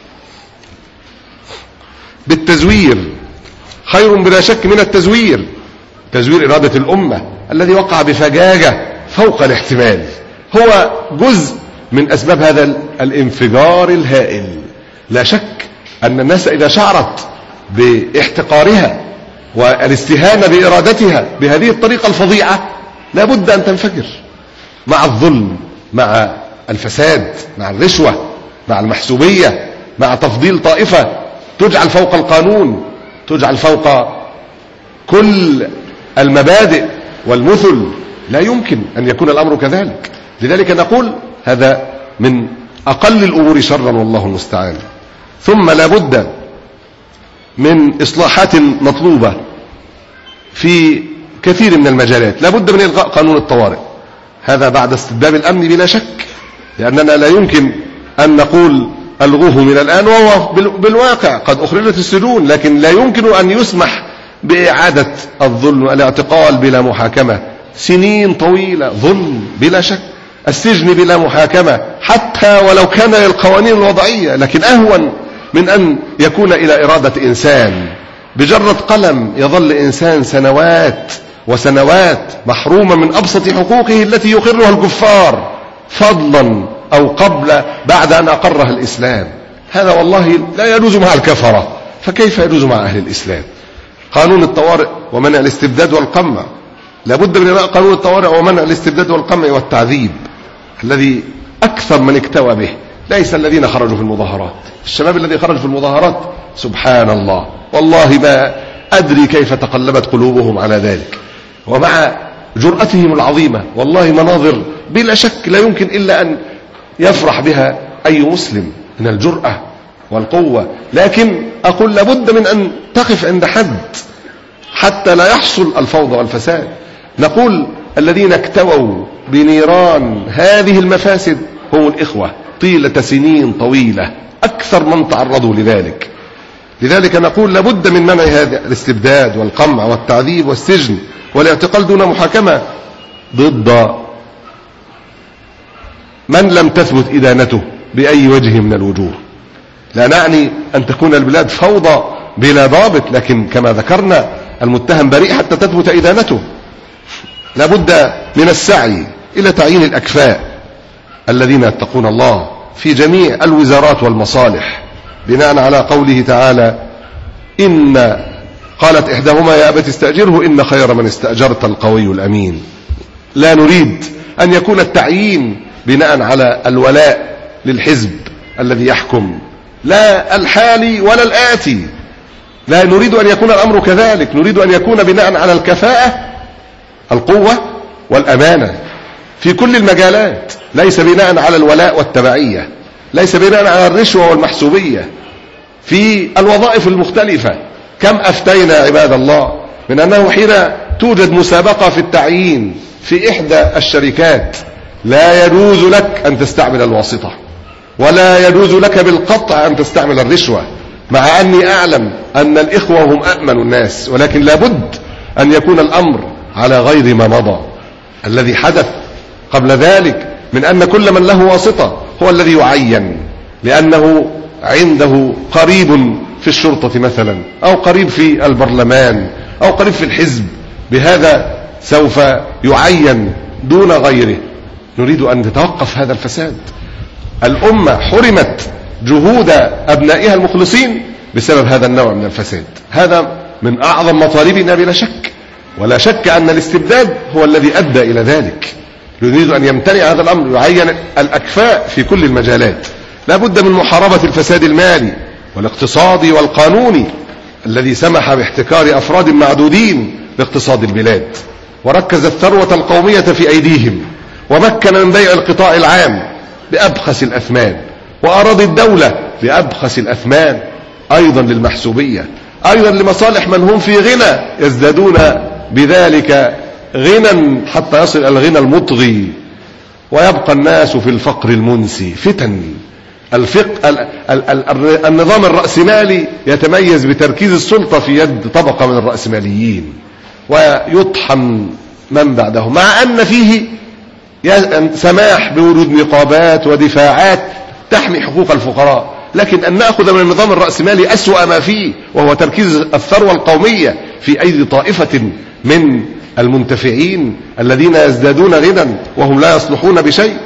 بالتزوير خير بلا شك من التزوير، تزوير إرادة الأمة الذي وقع بفجاجة فوق الاحتمال، هو جزء من أسباب هذا الانفجار الهائل. لا شك أن الناس إذا شعرت باحتقارها والاستهانة بإرادتها بهذه الطريقة الفظيعة لا بد أن تنفجر مع الظلم مع الفساد، مع الرشوة، مع المحسوبية، مع تفضيل طائفة تجعل فوق القانون، تجعل فوق كل المبادئ والمثل. لا يمكن أن يكون الأمر كذلك. لذلك نقول هذا من أقل الأمور شرا والله المستعان. ثم لا بد من إصلاحات مطلوبة في كثير من المجالات. لا بد من إلغاء قانون الطوارئ، هذا بعد استتباب الأمن بلا شك، لأننا لا يمكن أن نقول ألغوه من الآن وهو بالواقع قد أخرجت السجون، لكن لا يمكن أن يسمح بإعادة الظلم والاعتقال بلا محاكمة. سنين طويلة ظلم بلا شك، السجن بلا محاكمة حتى ولو كان للقوانين الوضعية، لكن أهون من أن يكون إلى إرادة إنسان. بجرة قلم يظل إنسان سنوات وسنوات محروما من أبسط حقوقه التي يقرها الكفار فضلا أو قبل بعد أن أقرها الإسلام. هذا والله لا يجوز مع الكفرة، فكيف يجوز مع أهل الإسلام؟ قانون الطوارئ ومنع الاستبداد والقمع، لابد من إلغاء قانون الطوارئ ومنع الاستبداد والقمع والتعذيب الذي أكثر من اكتوى به ليس الذين خرجوا في المظاهرات. الشباب الذي خرج في المظاهرات سبحان الله والله ما أدري كيف تقلبت قلوبهم على ذلك، ومع جرأتهم العظيمة والله مناظر بلا شك لا يمكن إلا أن يفرح بها أي مسلم من الجرأة والقوة. لكن أقول لابد من أن تقف عند حد حتى لا يحصل الفوضى والفساد. نقول الذين اكتووا بنيران هذه المفاسد هم الإخوة طيلة سنين طويلة، أكثر من تعرضوا لذلك. لذلك نقول لابد من منع هذا الاستبداد والقمع والتعذيب والسجن والاعتقال دون محاكمة ضد من لم تثبت إدانته بأي وجه من الوجوه. لا نعني أن تكون البلاد فوضى بلا ضابط، لكن كما ذكرنا المتهم بريء حتى تثبت إدانته. لابد من السعي إلى تعيين الأكفاء الذين يتقون الله في جميع الوزارات والمصالح بناء على قوله تعالى إن قالت إحداهما يا أبت استأجره إن خير من استأجرت القوي الأمين. لا نريد أن يكون التعيين بناء على الولاء للحزب الذي يحكم، لا الحالي ولا الآتي، لا نريد أن يكون الأمر كذلك. نريد أن يكون بناء على الكفاءة، القوة والأمانة في كل المجالات، ليس بناء على الولاء والتبعية، ليس بناء على الرشوة والمحسوبية في الوظائف المختلفة. كم أفتينا عباد الله من أنه حين توجد مسابقة في التعيين في إحدى الشركات لا يجوز لك أن تستعمل الواسطة، ولا يجوز لك بالقطع أن تستعمل الرشوة، مع أني أعلم أن الإخوة هم أأمن الناس، ولكن لابد أن يكون الأمر على غير ما مضى الذي حدث قبل ذلك من أن كل من له واسطة هو الذي يعين لأنه عنده قريب في الشرطة مثلا، أو قريب في البرلمان، أو قريب في الحزب، بهذا سوف يعين دون غيره. نريد أن تتوقف هذا الفساد. الأمة حرمت جهود أبنائها المخلصين بسبب هذا النوع من الفساد. هذا من أعظم مطالبنا بلا شك، ولا شك أن الاستبداد هو الذي أدى إلى ذلك. نريد أن يمتنع هذا الأمر، يعين الأكفاء في كل المجالات. لا بد من محاربة الفساد المالي والاقتصادي والقانوني الذي سمح باحتكار أفراد معدودين لاقتصاد البلاد، وركز الثروة القومية في أيديهم، ومكن من بيع القطاع العام بأبخس الأثمان، وأراضي الدولة بأبخس الأثمان أيضا للمحسوبية، أيضا لمصالح من هم في غنى يزدادون بذلك غنى حتى يصل الغنى المطغي، ويبقى الناس في الفقر المنسي. فتن الفق... ال... ال... ال... النظام الرأسمالي يتميز بتركيز السلطة في يد طبقة من الرأسماليين ويطحن من بعده، مع أن فيه سماح بوجود نقابات ودفاعات تحمي حقوق الفقراء، لكن أن نأخذ من النظام الرأسمالي أسوأ ما فيه، وهو تركيز الثروة القومية في أيدي طائفة من المنتفعين الذين يزدادون غنى وهم لا يصلحون بشيء.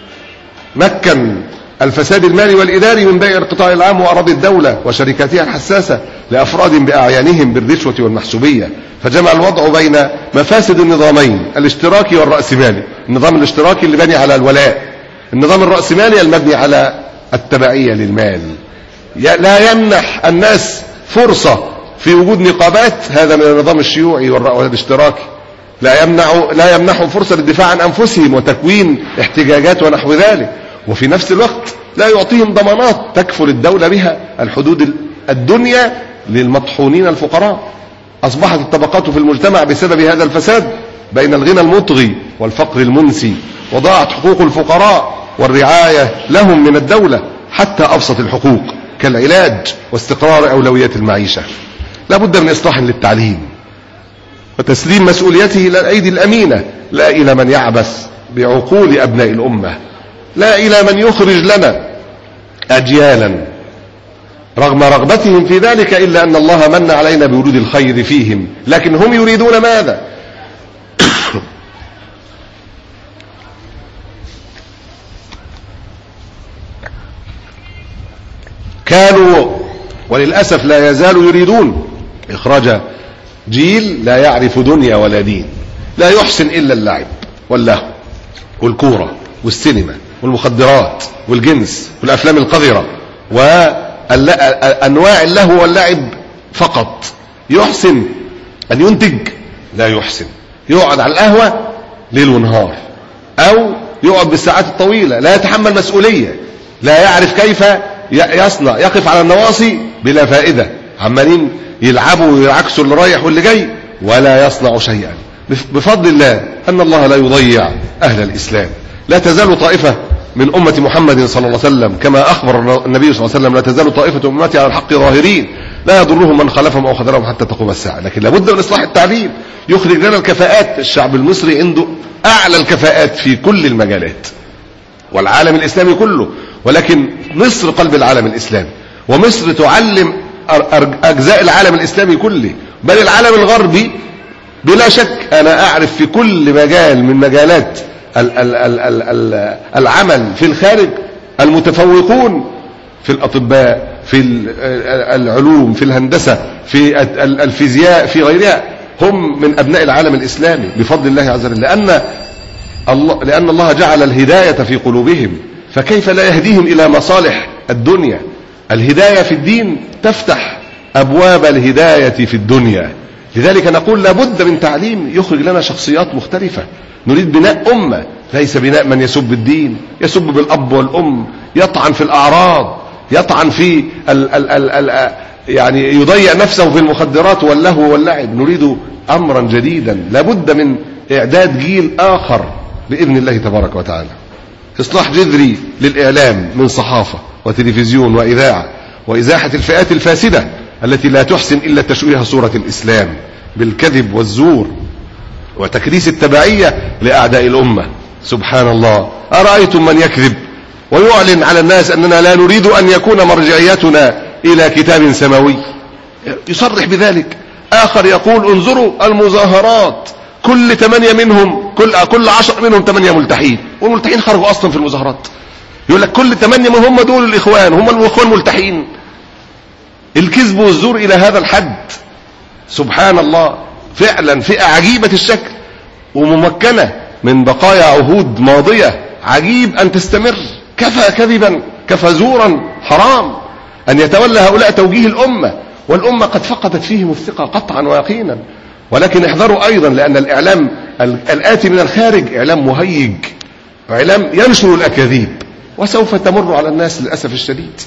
مكن الفساد المالي والإداري من بيع القطاع العام وأراضي الدولة وشركاتها الحساسة لأفراد بأعيانهم بالرشوة والمحسوبية، فجمع الوضع بين مفاسد النظامين الاشتراكي والرأسمالي. النظام الاشتراكي اللي بني على الولاء النظام الرأسمالي المبني على التبعية للمال لا يمنح الناس فرصة في وجود نقابات، هذا من النظام الشيوعي والاشتراكي. لا يمنع لا يمنحهم فرصة للدفاع عن أنفسهم وتكوين احتجاجات ونحو ذلك، وفي نفس الوقت لا يعطيهم ضمانات تكفل الدولة بها الحدود الدنيا للمطحونين الفقراء. أصبحت الطبقات في المجتمع بسبب هذا الفساد بين الغنى المطغي والفقر المنسي، وضاعت حقوق الفقراء والرعاية لهم من الدولة حتى أبسط الحقوق كالعلاج واستقرار أولويات المعيشة. لا بد من إصلاح للتعليم وتسليم مسؤوليته إلى الأيدي الأمينة، لا إلى من يعبث بعقول أبناء الأمة، لا إلى من يخرج لنا أجيالا رغم رغبتهم في ذلك، إلا أن الله من علينا بوجود الخير فيهم، لكن هم يريدون ماذا؟ كانوا وللأسف لا يزالوا يريدون إخراج جيل لا يعرف دنيا ولا دين، لا يحسن إلا اللعب واللهو والكورة والسينما والمخدرات والجنس والأفلام القذرة وأنواع اللهو واللعب فقط. يحسن أن ينتج؟ لا يحسن. يقعد على القهوة ليل ونهار، أو يقعد بالساعات الطويلة، لا يتحمل مسؤولية، لا يعرف كيف يصنع، يقف على النواصي بلا فائدة، عمالين يلعبوا ويعكسوا اللي رايح واللي جاي ولا يصنع شيئا. بفضل الله أن الله لا يضيع أهل الإسلام. لا تزال طائفة من أمة محمد صلى الله عليه وسلم كما أخبر النبي صلى الله عليه وسلم: لا تزال طائفة أمتي على الحق ظاهرين لا يضرهم من خلفهم أو خذلهم حتى تقوم الساعة. لكن لابد من إصلاح التعليم يخرج لنا الكفاءات. الشعب المصري عنده أعلى الكفاءات في كل المجالات والعالم الإسلامي كله، ولكن مصر قلب العالم الإسلامي، ومصر تعلم أجزاء العالم الإسلامي كله، بل العالم الغربي بلا شك. أنا أعرف في كل مجال من مجالات العمل في الخارج المتفوقون في الأطباء، في العلوم، في الهندسة، في الفيزياء، في غيرها، هم من أبناء العالم الإسلامي بفضل الله عز وجل، لأن الله لأن الله جعل الهداية في قلوبهم، فكيف لا يهديهم إلى مصالح الدنيا؟ الهداية في الدين تفتح أبواب الهداية في الدنيا. لذلك نقول لابد من تعليم يخرج لنا شخصيات مختلفة. نريد بناء أمة، ليس بناء من يسب الدين، يسب بالأب والأم، يطعن في الأعراض، يطعن في ال ال ال ال يعني يضيع نفسه في المخدرات واللهو واللعب. نريد أمرا جديدا، لابد من إعداد جيل آخر بإذن الله تبارك وتعالى. إصلاح جذري للإعلام من صحافة وتلفزيون وإذاعة، وإزاحة الفئات الفاسدة التي لا تحسن إلا تشويه صورة الإسلام بالكذب والزور، وتكريس التبعية لأعداء الأمة. سبحان الله، أرأيتم من يكذب ويعلن على الناس أننا لا نريد أن يكون مرجعيتنا إلى كتاب سماوي، يصرح بذلك. آخر يقول: انظروا المظاهرات، كل ثمانية منهم كل كل عشر منهم ثمانية ملتحين، والملتحين خرجوا أصلا في المظاهرات. يقول لك كل ثمانية من هم دول الإخوان، هم الإخوان ملتحين. الكذب والزور إلى هذا الحد. سبحان الله، فعلا فئة عجيبة الشكل وممكنة من بقايا عهود ماضية، عجيب أن تستمر. كفى كذبا، كفى زورا، حرام أن يتولى هؤلاء توجيه الأمة، والأمة قد فقدت فيهم الثقة قطعا ويقينا. ولكن احذروا أيضا، لأن الإعلام الآتي من الخارج إعلام مهيج، إعلام ينشر الأكاذيب، وسوف تمر على الناس للأسف الشديد.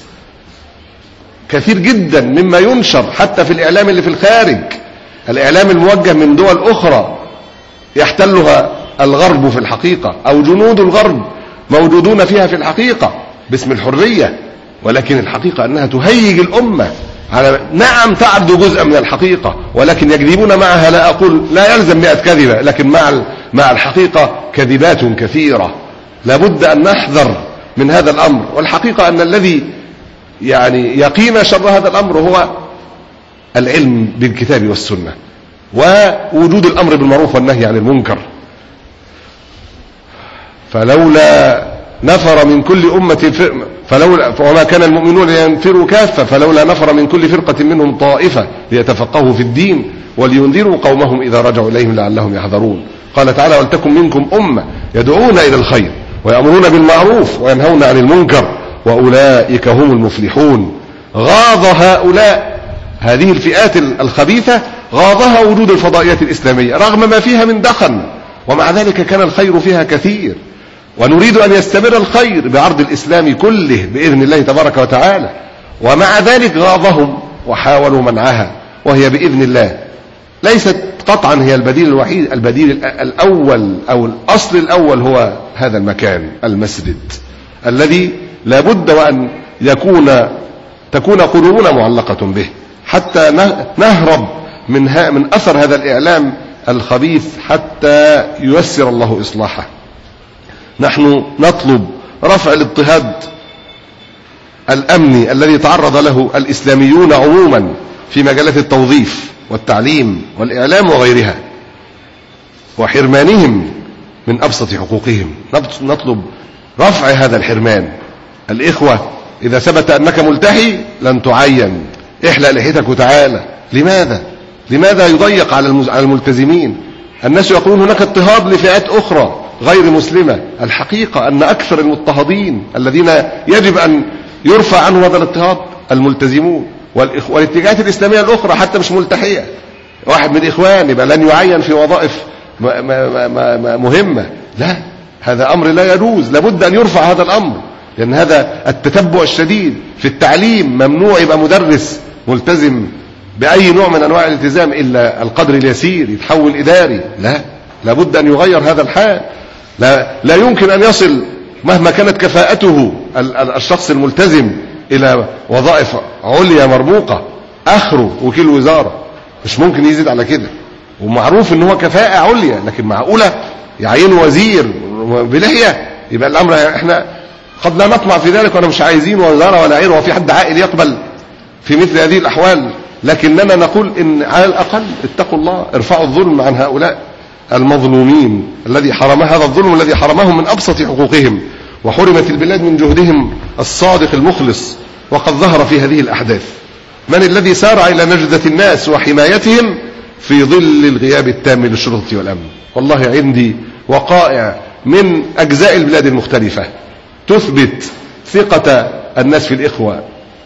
كثير جدا مما ينشر حتى في الإعلام اللي في الخارج، الإعلام الموجه من دول أخرى يحتلها الغرب في الحقيقة، أو جنود الغرب موجودون فيها في الحقيقة باسم الحرية، ولكن الحقيقة أنها تهيج الأمة على نعم تعد جزءا من الحقيقة، ولكن يكذبون معها. لا أقول لا يلزم مئة كذبة، لكن مع مع الحقيقة كذبات كثيرة. لابد أن نحذر من هذا الأمر. والحقيقة أن الذي يعني يقينا شر هذا الأمر هو العلم بالكتاب والسنة، ووجود الأمر بالمعروف والنهي عن المنكر. فلولا نفر من كل أمة فلولا وما كان المؤمنون لينفروا كافة فلولا نفر من كل فرقة منهم طائفة ليتفقهوا في الدين ولينذروا قومهم إذا رجعوا إليهم لعلهم يحذرون. قال تعالى: ولتكن منكم أمة يدعون إلى الخير ويأمرون بالمعروف وينهون عن المنكر وأولئك هم المفلحون. غاض هؤلاء هذه الفئات الخبيثة غاضها وجود الفضائيات الإسلامية رغم ما فيها من دخن، ومع ذلك كان الخير فيها كثير، ونريد أن يستمر الخير بعرض الإسلام كله بإذن الله تبارك وتعالى، ومع ذلك غاضهم وحاولوا منعها، وهي بإذن الله ليست قطعا هي البديل الوحيد. البديل الأول أو الأصل الأول هو هذا المكان المسجد الذي لا بد وأن يكون تكون قلوبنا معلقة به حتى نهرب من من أثر هذا الإعلام الخبيث حتى ييسر الله إصلاحه. نحن نطلب رفع الاضطهاد الأمني الذي تعرض له الإسلاميون عموما في مجالات التوظيف والتعليم والإعلام وغيرها، وحرمانهم من أبسط حقوقهم. نطلب رفع هذا الحرمان. الإخوة إذا ثبت أنك ملتحي لن تعين، احلق لحيتك وتعالى. لماذا؟ لماذا يضيق على الملتزمين؟ الناس يقولون هناك اضطهاد لفئات أخرى غير مسلمة. الحقيقة أن أكثر المضطهدين الذين يجب أن يرفع عنهم هذا الاضطهاد الملتزمون والاتجاهات الإسلامية الأخرى حتى مش ملتحية. واحد من الإخوان يبقى لن يعين في وظائف مهمة، لا، هذا أمر لا يجوز، لابد أن يرفع هذا الأمر، لأن هذا التتبع الشديد في التعليم. ممنوع يبقى مدرس ملتزم بأي نوع من أنواع الالتزام إلا القدر اليسير يتحول إداري، لا، لابد أن يغير هذا الحال. لا, لا يمكن أن يصل مهما كانت كفاءته الشخص الملتزم إلى وظائف عليا مرموقة، آخره وكيل وزارة، مش ممكن يزيد على كده. ومعروف ان هو كفاءة عليا، لكن معقولة يعينه وزير بلحية؟ يبقى الأمر احنا قد لا نطمع في ذلك، وانا مش عايزين وزارة ولا غيره، وفي حد عاقل يقبل في مثل هذه الأحوال. لكننا نقول ان على الأقل اتقوا الله، ارفعوا الظلم عن هؤلاء المظلومين الذي حرم هذا الظلم الذي حرمهم من أبسط حقوقهم، وحرمت البلاد من جهدهم الصادق المخلص. وقد ظهر في هذه الأحداث من الذي سارع إلى نجدة الناس وحمايتهم في ظل الغياب التام للشرطة والأمن. والله عندي وقائع من أجزاء البلاد المختلفة تثبت ثقة الناس في الإخوة.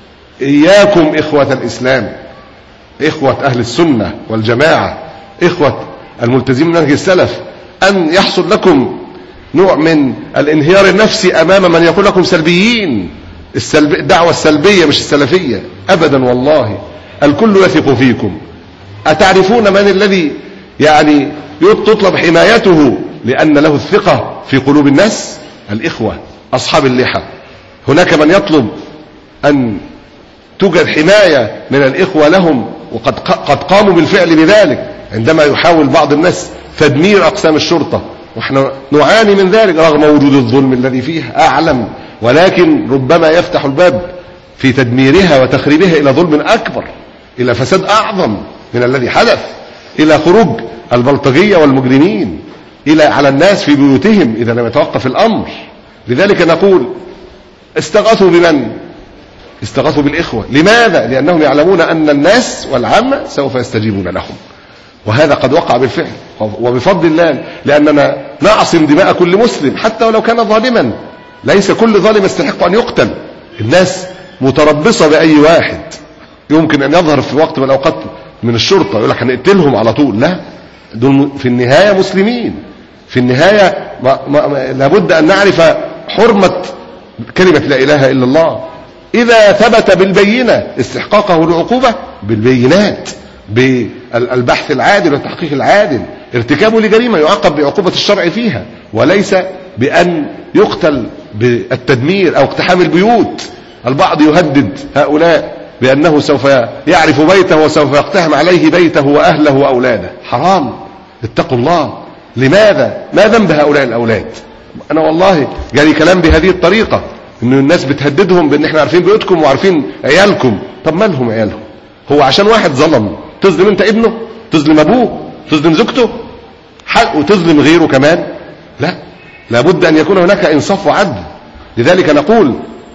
إياكم إخوة الإسلام، إخوة أهل السنة والجماعة، إخوة الملتزمين منهج السلف، أن يحصل لكم نوع من الانهيار النفسي أمام من يقول لكم سلبيين. السلب... الدعوة السلبية مش السلفية أبدا، والله الكل يثق فيكم. أتعرفون من الذي يعني تطلب حمايته لأن له الثقة في قلوب الناس؟ الإخوة أصحاب اللحى. هناك من يطلب أن توجد حماية من الإخوة لهم، وقد قد قاموا بالفعل بذلك عندما يحاول بعض الناس تدمير أقسام الشرطة، ونحن نعاني من ذلك رغم وجود الظلم الذي فيها، أعلم، ولكن ربما يفتح الباب في تدميرها وتخريبها إلى ظلم أكبر، إلى فساد أعظم من الذي حدث، إلى خروج البلطجية والمجرمين إلى على الناس في بيوتهم إذا لم يتوقف الأمر. لذلك نقول استغاثوا بمن؟ استغاثوا بالإخوة. لماذا؟ لأنهم يعلمون أن الناس والعامة سوف يستجيبون لهم، وهذا قد وقع بالفعل وبفضل الله، لأننا نعصم دماء كل مسلم حتى ولو كان ظالما. ليس كل ظالم يستحق أن يقتل. الناس متربصة بأي واحد يمكن أن يظهر في وقت من الأوقات من الشرطة يقول لك هنقتلهم على طول، لا، دول في النهاية مسلمين. في النهاية ما ما لابد أن نعرف حرمة كلمة لا إله إلا الله. إذا ثبت بالبينة استحقاقه العقوبة بالبينات، بالبحث العادل والتحقيق العادل. ارتكابه لجريمة يعاقب بعقوبة الشرع فيها، وليس بأن يقتل بالتدمير أو اقتحام البيوت. البعض يهدد هؤلاء بأنه سوف يعرف بيته وسوف يقتحم عليه بيته وأهله وأولاده. حرام، اتقوا الله. لماذا؟ ما ذنب هؤلاء الأولاد؟ أنا والله جالي كلام بهذه الطريقة، إن الناس بتهددهم بأن احنا عارفين بيوتكم وعارفين عيالكم. طب ما لهم عيالهم؟ هو عشان واحد ظلم تظلم انت ابنه؟ تظلم أبوه؟ تظلم زوجته؟ حق وتظلم غيره كمان؟ لا، لابد أن يكون هناك إنصاف وعدل. لذلك نقول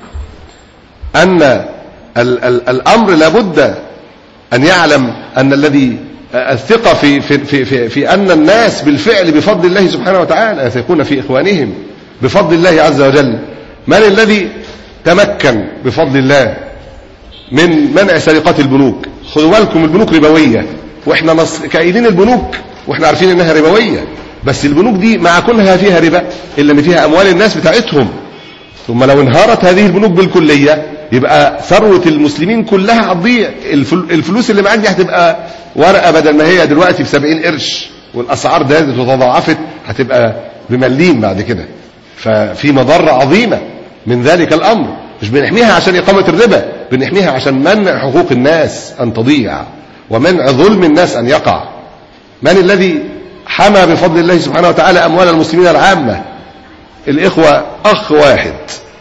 أن ال ال الأمر لابد أن يعلم أن الذي الثقة في, في, في, في, في أن الناس بالفعل بفضل الله سبحانه وتعالى يثقون في إخوانهم، بفضل الله عز وجل. من الذي تمكن بفضل الله من منع سرقات البنوك؟ خدوا بالكم البنوك ربوية، واحنا نص... كايدين البنوك واحنا عارفين انها ربوية، بس البنوك دي مع كونها فيها ربا الا ان فيها اموال الناس بتاعتهم. ثم لو انهارت هذه البنوك بالكلية يبقى ثروة المسلمين كلها هتضيع. الفل... الفلوس اللي معاك دي هتبقى ورقة بدل ما هي دلوقتي بسبعين قرش والاسعار زادت وتضاعفت هتبقى بمليم بعد كده. ففي مضرة عظيمة من ذلك الامر. مش بنحميها عشان اقامة الربا، بنحميها عشان منع حقوق الناس ان تضيع ومنع ظلم الناس ان يقع. من الذي حمى بفضل الله سبحانه وتعالى اموال المسلمين العامة؟ الاخوة اخ واحد،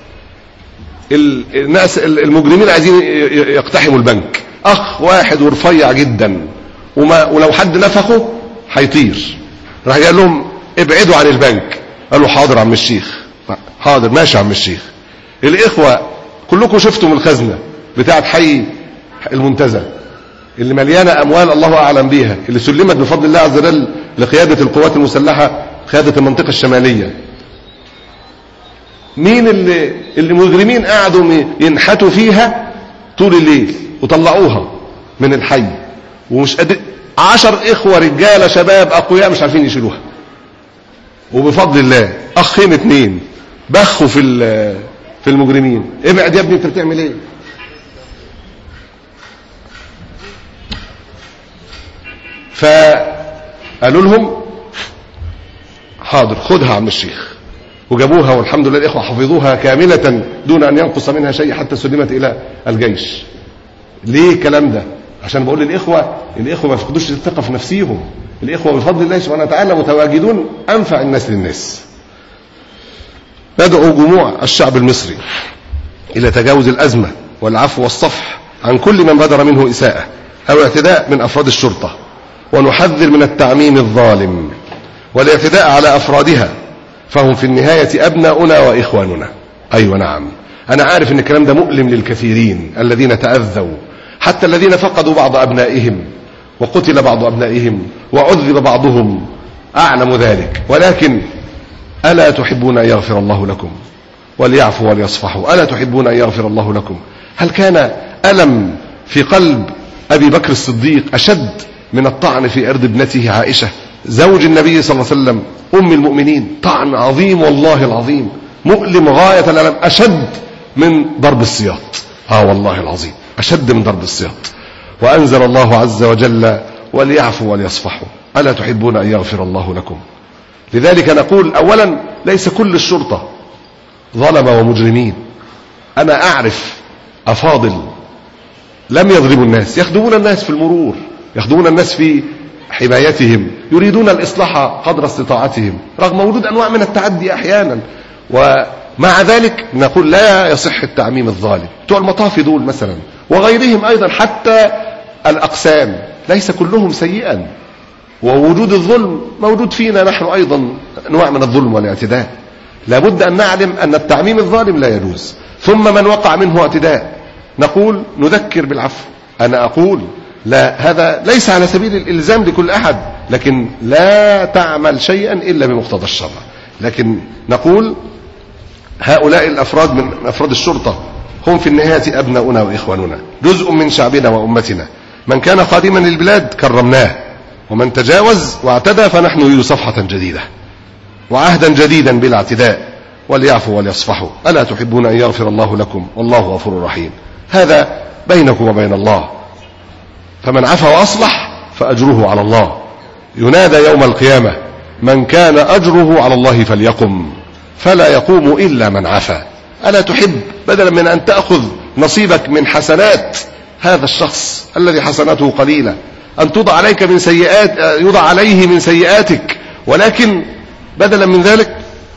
الناس المجرمين عايزين يقتحموا البنك، اخ واحد ورفيع جدا وما ولو حد نفخه هيطير، راح قال لهم ابعدوا عن البنك. قالوا حاضر عم الشيخ، حاضر ماشي عم الشيخ. الاخوة كلكم شفتم الخزنة بتاعت حي المنتزه اللي مليانة اموال الله اعلم بيها، اللي سلمت بفضل الله عز وجل لقيادة القوات المسلحة، قيادة المنطقة الشمالية. مين اللي المجرمين قعدوا ينحتوا فيها طول الليل وطلعوها من الحي، ومش قد عشر اخوة رجالة شباب اقوياء مش عارفين يشيلوها. وبفضل الله اخين اتنين بخوا في في المجرمين. ابعد يا ابني انت بتعمل ايه؟ فقالوا لهم حاضر خدها عم الشيخ، وجابوها والحمد لله الاخوه حفظوها كامله دون ان ينقص منها شيء حتى سلمت الى الجيش. ليه الكلام ده؟ عشان بقول للاخوه الاخوه ما يفقدوش الثقه في نفسيهم. الاخوه بفضل الله سبحانه وتعالى متواجدون انفع الناس للناس. ندعو جموع الشعب المصري الى تجاوز الازمه والعفو والصفح عن كل من بدر منه اساءه او اعتداء من افراد الشرطه، ونحذر من التعميم الظالم والاعتداء على افرادها، فهم في النهايه ابناؤنا واخواننا. ايوه نعم، انا عارف ان الكلام ده مؤلم للكثيرين الذين تاذوا، حتى الذين فقدوا بعض ابنائهم وقتل بعض ابنائهم وعذب بعضهم، اعلم ذلك. ولكن الا تحبون ان يغفر الله لكم وليعفوا وليصفحوا؟ الا تحبون ان يغفر الله لكم؟ هل كان الم في قلب ابي بكر الصديق اشد من الطعن في عرض ابنته عائشه زوج النبي صلى الله عليه وسلم ام المؤمنين؟ طعن عظيم والله العظيم، مؤلم غايه الالم، اشد من ضرب السياط. اه والله العظيم اشد من ضرب السياط. وانزل الله عز وجل وليعفوا وليصفحوا. الا تحبون ان يغفر الله لكم؟ لذلك نقول اولا ليس كل الشرطه ظلمه ومجرمين. انا اعرف افاضل لم يضربوا الناس، يخدمون الناس في المرور، يخدمون الناس في حمايتهم، يريدون الاصلاح قدر استطاعتهم رغم وجود انواع من التعدي احيانا. ومع ذلك نقول لا يصح التعميم الظالم. بتوع المطافي دول مثلا وغيرهم ايضا، حتى الاقسام ليس كلهم سيئا، ووجود الظلم موجود فينا نحن ايضا انواع من الظلم والاعتداء. لابد ان نعلم ان التعميم الظالم لا يجوز. ثم من وقع منه اعتداء نقول نذكر بالعفو. انا اقول لا، هذا ليس على سبيل الالزام لكل احد، لكن لا تعمل شيئا الا بمقتضى الشرع. لكن نقول هؤلاء الافراد من افراد الشرطه هم في النهايه ابناؤنا واخواننا، جزء من شعبنا وامتنا. من كان قادما للبلاد كرمناه، ومن تجاوز واعتدى فنحن نريد صفحه جديده وعهدا جديدا بلا اعتداء. وليعفوا وليصفحوا. الا تحبون ان يغفر الله لكم والله غفور رحيم؟ هذا بينكم وبين الله، فمن عفا واصلح فاجره على الله. ينادى يوم القيامه من كان اجره على الله فليقم، فلا يقوم الا من عفا. الا تحب بدلا من ان تاخذ نصيبك من حسنات هذا الشخص الذي حسناته قليله ان توضع عليك من سيئات، يوضع عليه من سيئاتك، ولكن بدلا من ذلك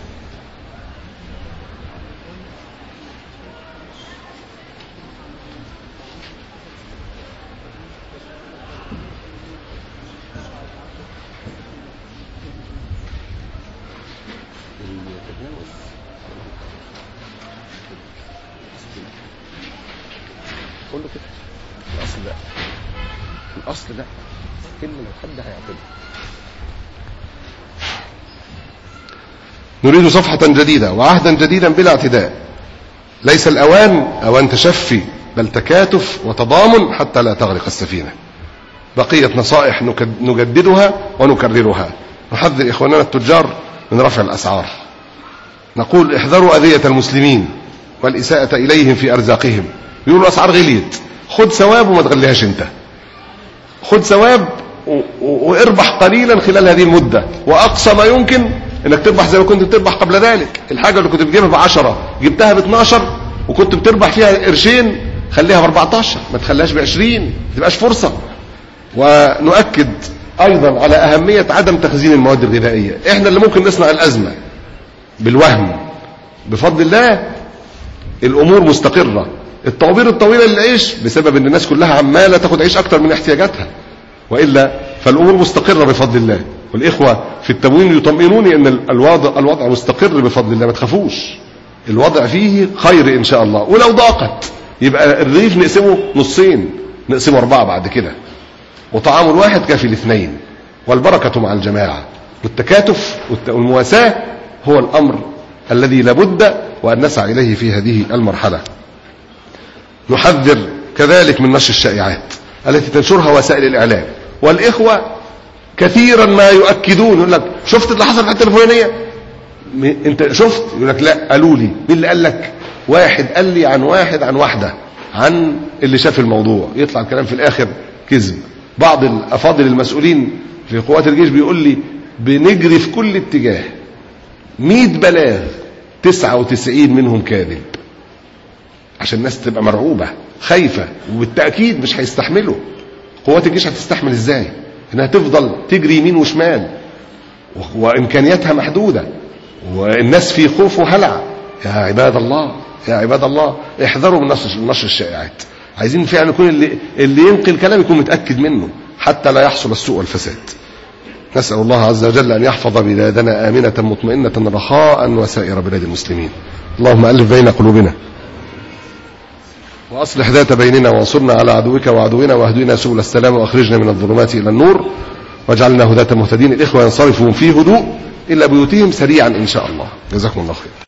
كله كده. الاصل ده الاصل ده كلمه لو حد هيعتبر. نريد صفحة جديدة وعهدا جديدا بلا اعتداء. ليس الأوان أوان تشفي، بل تكاتف وتضامن حتى لا تغرق السفينة. بقية نصائح نجددها ونكررها. نحذر إخواننا التجار من رفع الأسعار. نقول احذروا أذية المسلمين والإساءة إليهم في أرزاقهم. يقولوا الأسعار غليت، خد ثواب وما تغليهاش انت، خد ثواب واربح قليلا خلال هذه المدة، وأقصى ما يمكن انك تربح زي ما كنت بتربح قبل ذلك. الحاجة اللي كنت بتجيبها بعشرة جبتها باثناشر وكنت بتربح فيها قرشين، خليها باربعتاشر، ما تخليهاش بعشرين، ما تبقاش فرصة. ونؤكد ايضا على اهمية عدم تخزين المواد الغذائية. احنا اللي ممكن نصنع الازمة بالوهم. بفضل الله الامور مستقرة. الطوابير الطويلة للعيش بسبب ان الناس كلها عمالة تاخد عيش اكتر من احتياجاتها، وإلا فالامور مستقرة بفضل الله. والاخوة في التموين يطمئنوني ان الوضع, الوضع مستقر بفضل الله، ما تخافوش، الوضع فيه خير ان شاء الله. ولو ضاقت يبقى الرغيف نقسمه نصين، نقسمه اربعة بعد كده، وطعام الواحد كافي الاثنين. والبركة مع الجماعة. والتكاتف والمواساة هو الامر الذي لابد وان نسعى اليه في هذه المرحلة. نحذر كذلك من نشر الشائعات التي تنشرها وسائل الاعلام. والاخوة كثيرا ما يؤكدون، يقول لك شفت اللي حصل في الحته الفلانيه؟ انت شفت؟ يقول لك لا، قالوا لي. مين اللي قال لك؟ واحد قال لي عن واحد عن واحده عن اللي شاف الموضوع. يطلع الكلام في الاخر كذب. بعض الافاضل المسؤولين في قوات الجيش بيقول لي بنجري في كل اتجاه مية بلاغ، تسعة وتسعين منهم كاذب، عشان الناس تبقى مرعوبه خايفه، وبالتاكيد مش هيستحملوا. قوات الجيش هتستحمل ازاي انها تفضل تجري يمين وشمال وامكانياتها محدودة والناس في خوف وهلع؟ يا عباد الله، يا عباد الله، احذروا من نشر نشر الشائعات. عايزين فعلا يكون اللي, اللي ينقل كلام يكون متأكد منه حتى لا يحصل السوء والفساد. نسأل الله عز وجل أن يحفظ بلادنا آمنة مطمئنة رخاء وسائر بلاد المسلمين. اللهم ألف بين قلوبنا وأصلح ذات بيننا، وانصرنا على عدوك وعدونا، واهدنا سبل السلام، وأخرجنا من الظلمات إلى النور، واجعلنا هداة مهتدين. الإخوة ينصرفوا في هدوء إلى بيوتهم سريعا إن شاء الله. جزاكم الله خير.